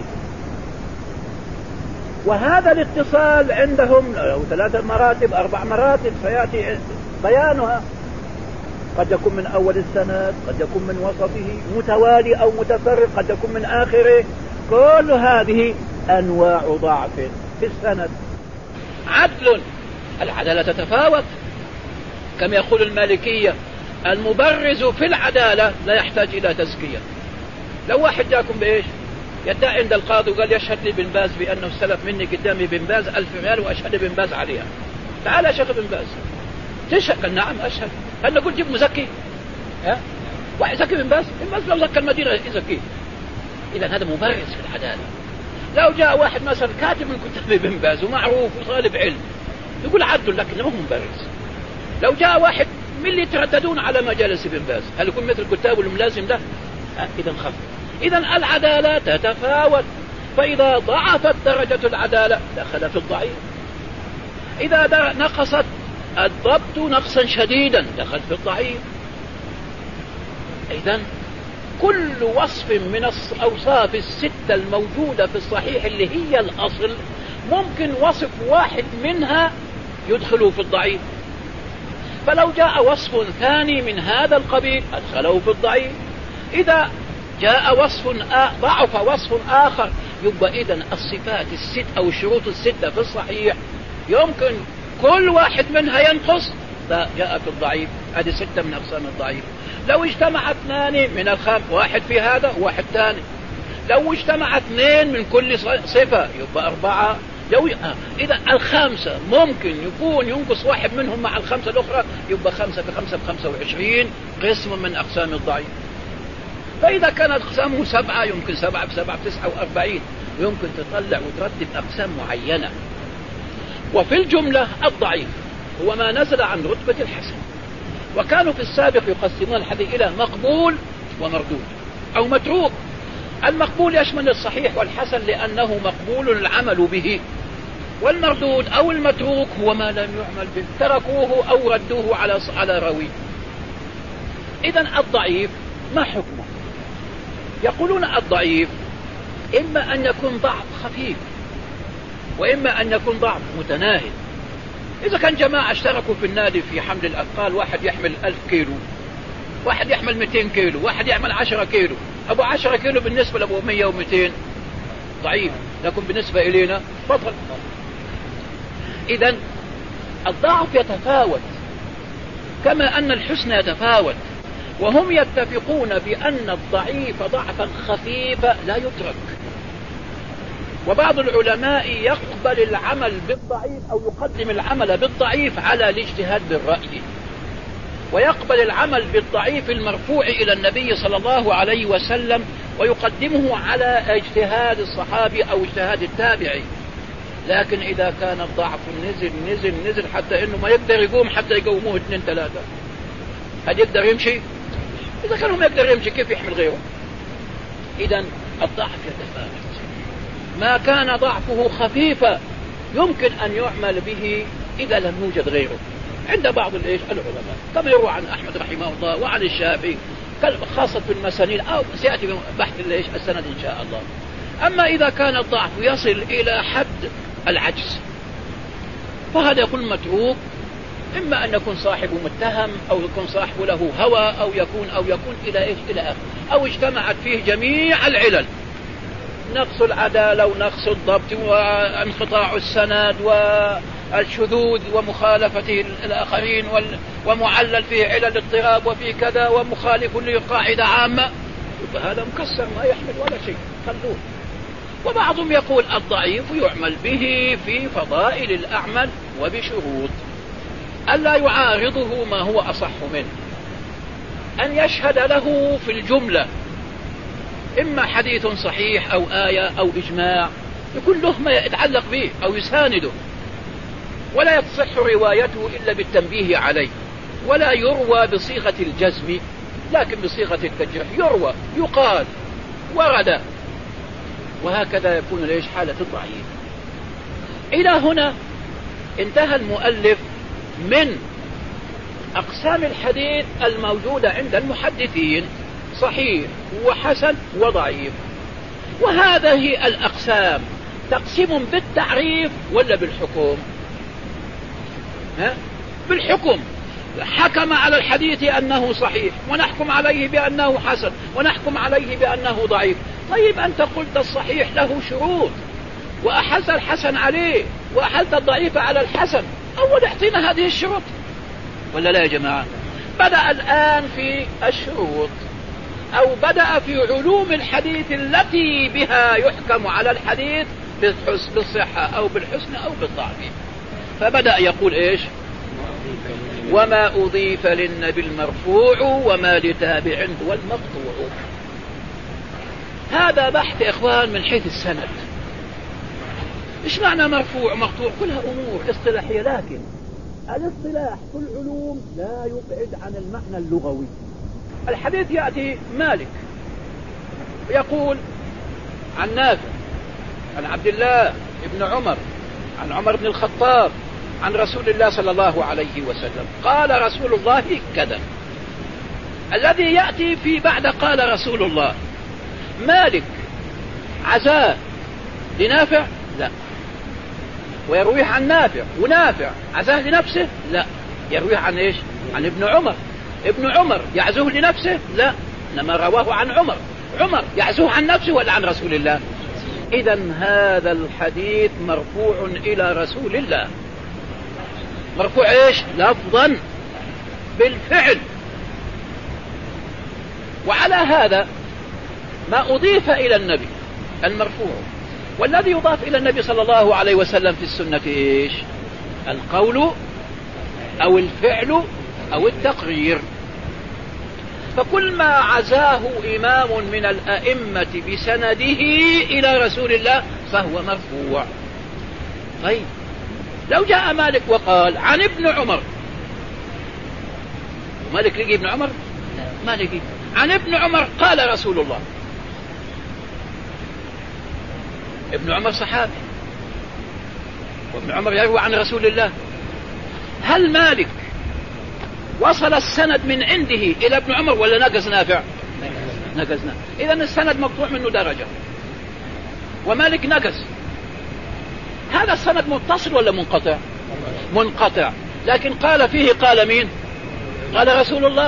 وهذا الاتصال عندهم له ثلاثة مراتب أربع مراتب سيأتي بيانها، قد يكون من أول السند، قد يكون من وسطه متوالي أو متفرق، قد يكون من آخره. كل هذه أنواع ضعف في السند. عدل، العدالة تتفاوت كما يقول المالكية، المبرز في العدالة لا يحتاج إلى تزكية. لو واحد جاكم بإيش يدعي عند القاضي وقال يشهد لي بن باز بأنه استلف مني قدامي بن باز ألف ريال وأشهد بن باز عليها، تعال يا شيخ بن باز تشهد؟ قال نعم أشهد. هل نقول جيب مزكي؟ ها؟ واحد يزكي بن باز؟ بن باز لو زكى المدينة يزكيه. إذا هذا مبرز في العدالة. لو جاء واحد مثلا كاتب من كتاب بن باز ومعروف وطالب علم يقول عدل، لكن ما هو مبرز. لو جاء واحد من اللي يترددون على مجالس ابن باز؟ هل يكون مثل الكتاب الملازم له؟ إذا خف. إذا العدالة تتفاوت، فإذا ضعفت درجة العدالة دخل في الضعيف، إذا نقصت الضبط نقصا شديدا دخل في الضعيف. إذن كل وصف من الأوصاف الستة الموجودة في الصحيح اللي هي الأصل ممكن وصف واحد منها يدخله في الضعيف، فلو جاء وصف ثاني من هذا القبيل أدخله في الضعيف. إذا جاء وصف ضعف وصف آخر يبقى إذن الصفات الست أو الشروط الستة في الصحيح يمكن كل واحد منها ينقص فجاء في الضعيف. هذه ستة من أقسام الضعيف. لو اجتمع اثنان من الخام، واحد في هذا وواحد ثاني، لو اجتمع اثنين من كل صفة يبقى أربعة. لو آه. إذا الخمسة ممكن يكون ينقص واحد منهم مع الخمسة الأخرى يبقى خمسة في خمسة بخمسة وعشرين قسم من أقسام الضعيف. فإذا كانت أقسامه سبعة يمكن سبعة بسبعة بتسعة وأربعين، يمكن تطلع وترتب أقسام معينة. وفي الجملة الضعيف هو ما نزل عن رتبة الحسن، وكانوا في السابق يقسمون الحديث إلى مقبول ومردود أو متروك. المقبول يشمل الصحيح والحسن لأنه مقبول العمل به، والمردود أو المتروك هو ما لم يعمل به، تركوه أو ردوه على على راوي. إذن الضعيف ما حكمه؟ يقولون الضعيف إما أن يكون ضعف خفيف وإما أن يكون ضعف متناهي. إذا كان جماعة اشتركوا في النادي في حمل الأثقال، واحد يحمل ألف كيلو، واحد يحمل مئتين كيلو، واحد يحمل عشرة كيلو، أبو عشرة كيلو بالنسبة لأبو مية ومئتين ضعيف، لكن بالنسبة إلينا فضل. إذن الضعف يتفاوت كما أن الحسن يتفاوت، وهم يتفقون بأن الضعيف ضعفا خفيفا لا يترك. وبعض العلماء يقبل العمل بالضعيف أو يقدم العمل بالضعيف على الاجتهاد بالرأي، ويقبل العمل بالضعيف المرفوع إلى النبي صلى الله عليه وسلم ويقدمه على اجتهاد الصحابي أو اجتهاد التابعي. لكن إذا كان الضعف نزل نزل نزل حتى إنه ما يقدر يقوم حتى يقوموه اثنين ثلاثة، هل يقدر يمشي؟ إذا كانوا ما يقدر يمشي كيف يحمل غيره؟ إذن الضعف يتفاوت. ما كان ضعفه خفيفا يمكن أن يعمل به إذا لم يوجد غيره عند بعض الإيش العلماء، كما يروى عن أحمد رحمه الله وعن الشافعي خاصة في المسانيد، أو سيأتي بحث الإيش السند إن شاء الله. أما إذا كان الضعف يصل إلى حد العجز فهذا يكون متروك، إما أن يكون صاحبه متهم أو يكون صاحبه له هوى أو يكون أو يكون إلى إيش إلى آخر، أو اجتمعت فيه جميع العلل، نقص العدالة ونقص الضبط وانقطاع السند والشذوذ ومخالفة الآخرين ومعلل فيه علل الاضطراب وفيه كذا ومخالف لقاعدة عامة، فهذا مكسر ما يحمل ولا شيء، خلوه. وبعضهم يقول الضعيف يعمل به في فضائل الأعمال وبشروط ألا يعارضه ما هو أصح منه، أن يشهد له في الجملة إما حديث صحيح أو آية أو إجماع يكون له ما يتعلق به أو يسانده، ولا يصح روايته إلا بالتنبيه عليه، ولا يروى بصيغة الجزم لكن بصيغة التجريح، يروى يقال ورد، وهكذا يكون ليش حالة الضعيف. إلى هنا انتهى المؤلف من أقسام الحديث الموجودة عند المحدثين، صحيح وحسن وضعيف. وهذه الأقسام تقسيم بالتعريف ولا بالحكم؟ ها؟ بالحكم. حكم على الحديث أنه صحيح ونحكم عليه بأنه حسن ونحكم عليه بأنه ضعيف. طيب أنت قلت الصحيح له شروط وأحلت الحسن عليه وأحلت الضعيف على الحسن، أول اعطينا هذه الشروط ولا لا يا جماعة؟ بدأ الآن في الشروط أو بدأ في علوم الحديث التي بها يحكم على الحديث بالصحة أو بالحسن أو بالضعف. فبدأ يقول إيش؟ وما أضيف للنبي المرفوع وما لتابع هو المقطوع. هذا بحث إخوان من حيث السند. إيش معنى مرفوع مقطوع؟ كلها أمور اصطلاحية، لكن الاصطلاح في العلوم لا يبعد عن المعنى اللغوي. الحديث يأتي مالك يقول عن نافع عن عبد الله بن عمر عن عمر بن الخطاب عن رسول الله صلى الله عليه وسلم قال رسول الله كذا. الذي يأتي في بعد قال رسول الله مالك عزاه لنافع؟ لا. ويرويه عن نافع، ونافع عزاه لنفسه؟ لا. يرويه عن ايش؟ عن ابن عمر. ابن عمر يعزوه لنفسه؟ لا، انما رواه عن عمر. عمر يعزوه عن نفسه ولا عن رسول الله؟ اذا هذا الحديث مرفوع الى رسول الله. مرفوع ايش؟ لفظا بالفعل. وعلى هذا ما اضيف الى النبي المرفوع، والذي يضاف الى النبي صلى الله عليه وسلم في السنة ايش؟ القول او الفعل او التقرير. فكل ما عزاه إمام من الأئمة بسنده إلى رسول الله فهو مرفوع. طيب لو جاء مالك وقال عن ابن عمر، مالك لقي ابن عمر؟ ما لقي. عن ابن عمر قال رسول الله. ابن عمر صحابي وابن عمر يروي عن رسول الله. هل مالك وصل السند من عنده إلى ابن عمر ولا نقص نافع؟ نقص نافع. إذن السند مقطوع منه درجة ومالك نقص. هذا السند متصل ولا منقطع؟ منقطع. لكن قال فيه قال مين؟ قال رسول الله.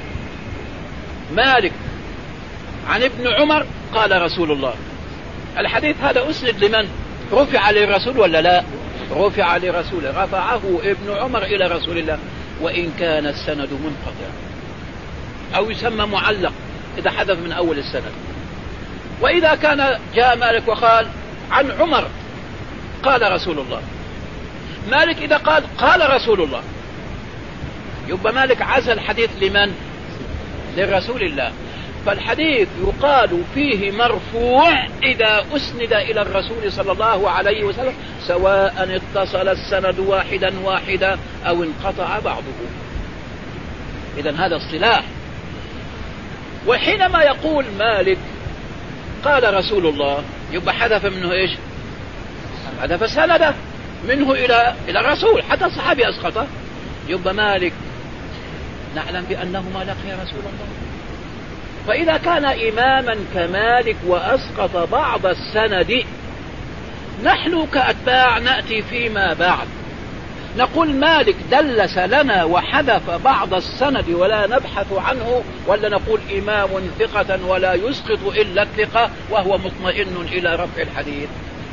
مالك عن ابن عمر قال رسول الله. الحديث هذا أسند لمن؟ رفع للرسول ولا لا؟ رفع لرسول، رفعه ابن عمر إلى رسول الله، وإن كان السند منقطع أو يسمى معلق إذا حدث من أول السند. وإذا كان جاء مالك وقال عن عمر قال رسول الله، مالك إذا قال قال رسول الله، يبقى مالك عزى الحديث لمن؟ للرسول الله. فالحديث يقال فيه مرفوع إذا أسند إلى الرسول صلى الله عليه وسلم، سواء اتصل السند واحدا واحدا أو انقطع بعضه. إذن هذا اصطلاح. وحينما يقول مالك قال رسول الله، يبقى حذف منه إيش؟ حذف سنده منه إلى إلى الرسول، حتى الصحابي أسقطه. يبقى مالك نعلم بأنه ما لقي رسول الله. فإذا كان إماما كمالك وأسقط بعض السند، نحن كأتباع نأتي فيما بعد نقول مالك دلس لنا وحذف بعض السند ولا نبحث عنه، ولا نقول إمام ثقة ولا يسقط إلا الثقة وهو مطمئن إلى رفع الحديث؟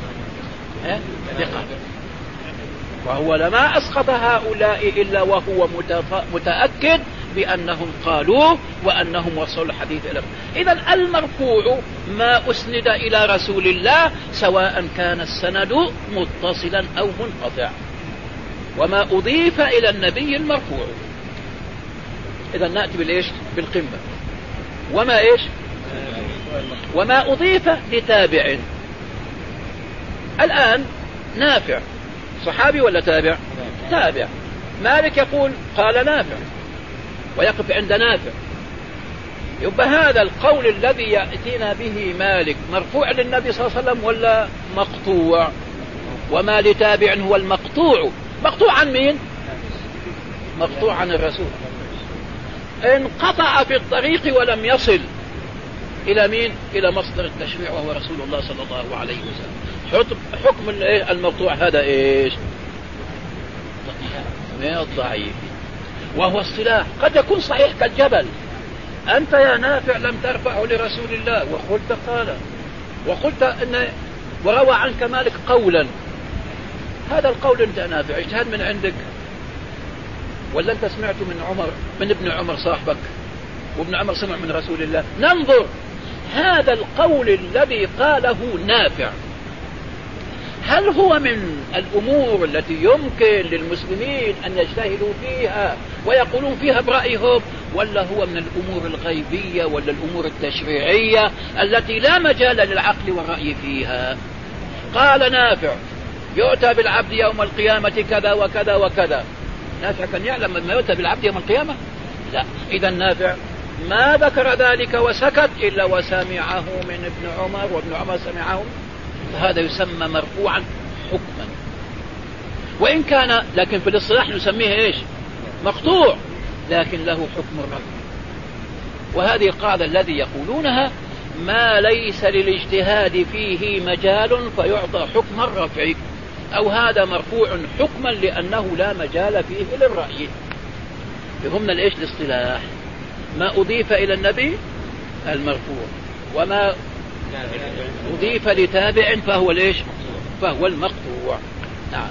ثقة. وهو لما أسقط هؤلاء إلا وهو متأكد بأنهم قالوه وأنهم وصلوا الحديث إليه. إذن المرفوع ما أسند إلى رسول الله سواء كان السند متصلا أو منقطع، وما أضيف إلى النبي المرفوع. إذن نأتي بالإيش؟ بالقمة. وما إيش؟ وما أضيف لتابع. الآن نافع صحابي ولا تابع؟ تابع. مالك يقول قال نافع ويقف عند نافع، يبقى هذا القول الذي يأتينا به مالك مرفوع للنبي صلى الله عليه وسلم ولا مقطوع؟ وما لتابع هو المقطوع. مقطوع عن مين؟ مقطوع عن الرسول. انقطع في الطريق ولم يصل إلى مين؟ إلى مصدر التشريع وهو رسول الله صلى الله عليه وسلم. حكم المقطوع هذا إيش؟ ضعيف. وهو اصطلاح قد يكون صحيح كالجبل. أنت يا نافع لم ترفعه لرسول الله وقلت قال، وقلت إن وروى عنك مالك قولا. هذا القول أنت نافع اجتهاد من عندك ولا أنت سمعت من عمر من ابن عمر صاحبك وابن عمر سمع من رسول الله؟ ننظر هذا القول الذي قاله نافع هل هو من الأمور التي يمكن للمسلمين أن يجتهدوا فيها ويقولون فيها برأيهم، ولا هو من الأمور الغيبية ولا الأمور التشريعية التي لا مجال للعقل والرأي فيها؟ قال نافع يؤتى بالعبد يوم القيامة كذا وكذا وكذا، نافع كان يعلم ما يؤتى بالعبد يوم القيامة؟ لا. إذا نافع ما ذكر ذلك وسكت إلا وسمعه من ابن عمر وابن عمر سمعه، فهذا يسمى مرفوعا حكما، وإن كان لكن في الاصطلاح نسميه إيش؟ مقطوع، لكن له حكم الرفع. وهذه القاعدة الذي يقولونها ما ليس للاجتهاد فيه مجال فيعطى حكم الرفع، أو هذا مرفوع حكما لأنه لا مجال فيه للرأي. فهمنا الإيش الاصطلاح؟ ما أضيف إلى النبي المرفوع، وما أضيف لتابع فهو الإيش؟ فهو المقطوع. نعم.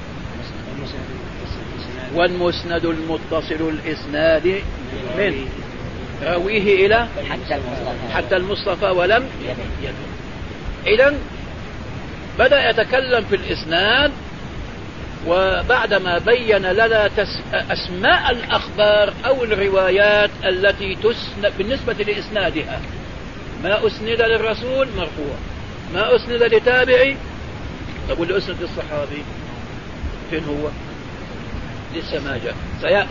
والمسند المتصل الإسناد من راويه إلى حتى المصطفى ولم يدل. إذن بدأ يتكلم في الإسناد، وبعدما بين لنا أسماء الأخبار أو الروايات التي تسند بالنسبة لإسنادها، ما أسند للرسول مرفوع، ما أسند لتابعي. طب واللي أسند للصحابي فين هو؟ لسه ما جاء، سيأتي.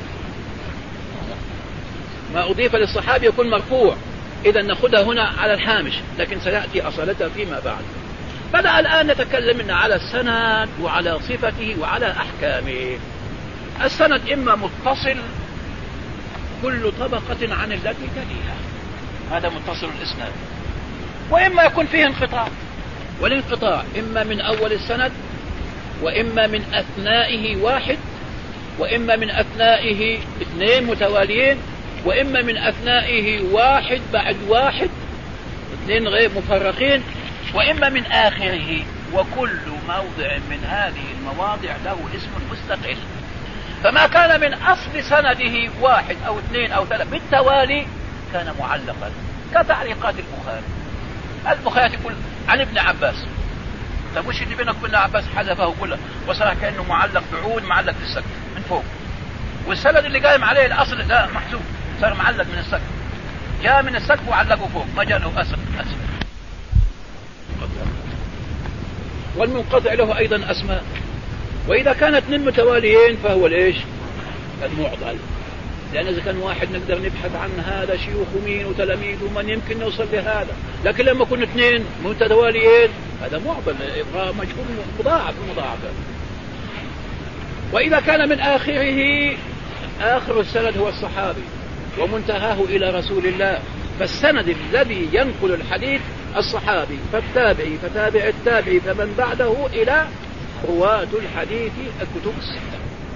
ما أضيف للصحابي يكون مرفوع، إذا نأخذها هنا على الهامش، لكن سيأتي أصالتها فيما بعد. بدأ الآن نتكلم على السند وعلى صفته وعلى أحكامه. السند إما متصل كل طبقة عن التي تليها، هذا متصل الإسناد، وإما يكون فيه انقطاع، والانقطاع إما من أول السند، وإما من أثنائه واحد، وإما من أثنائه اثنين متواليين، وإما من أثنائه واحد بعد واحد اثنين غير مفرقين، وإما من آخره. وكل موضع من هذه المواضع له اسم مستقل. فما كان من أصل سنده واحد أو اثنين أو ثلاثة بالتوالي كان معلقا، كتعليقات البخاري. البخاري يقول عن ابن عباس، طب وش اللي بينك وبين عباس؟ حذفه كله وصار كأنه معلق بعود معلق في السقف من فوق، والسند اللي قايم عليه الأصل لا محذوف، صار معلق من السقف، جاء من السقف وعلقه فوق، ما جاء له أسد أسد. والمنقطع له أيضا أسماء، وإذا كانت اثنين متواليين فهو الإيش؟ المعضل، لأن إذا كان واحد نقدر نبحث عن هذا شيوخه مين وتلاميذه من يمكن نوصل لهذا، لكن لما يكون اثنين متواليين هذا معضل مجهول مضاعف المضاعفة. وإذا كان من آخره، آخر السند هو الصحابي ومنتهاه إلى رسول الله، فالسند الذي ينقل الحديث الصحابي، فالتابعي، فتابع التابعي، فمن بعده إلى رواة الحديث الكتب الستة.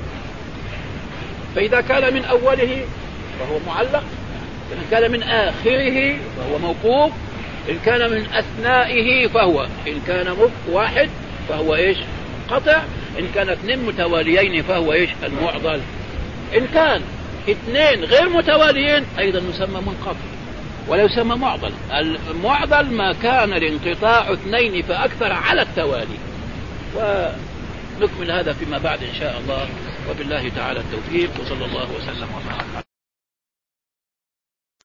فإذا كان من أوله فهو معلق، إن كان من آخره فهو موقوف، إن كان من أثنائه فهو، إن كان واحد فهو إيش؟ قطع، إن كان اثنين متواليين فهو إيش؟ المعضل. إن كان اثنين غير متواليين أيضا يسمى منقطع ولا يسمى معضل. المعضل ما كان الانقطاع اثنين فأكثر على التوالي. ونكمل هذا فيما بعد إن شاء الله، وبالله تعالى التوفيق، وصلى الله وسلم وبارك.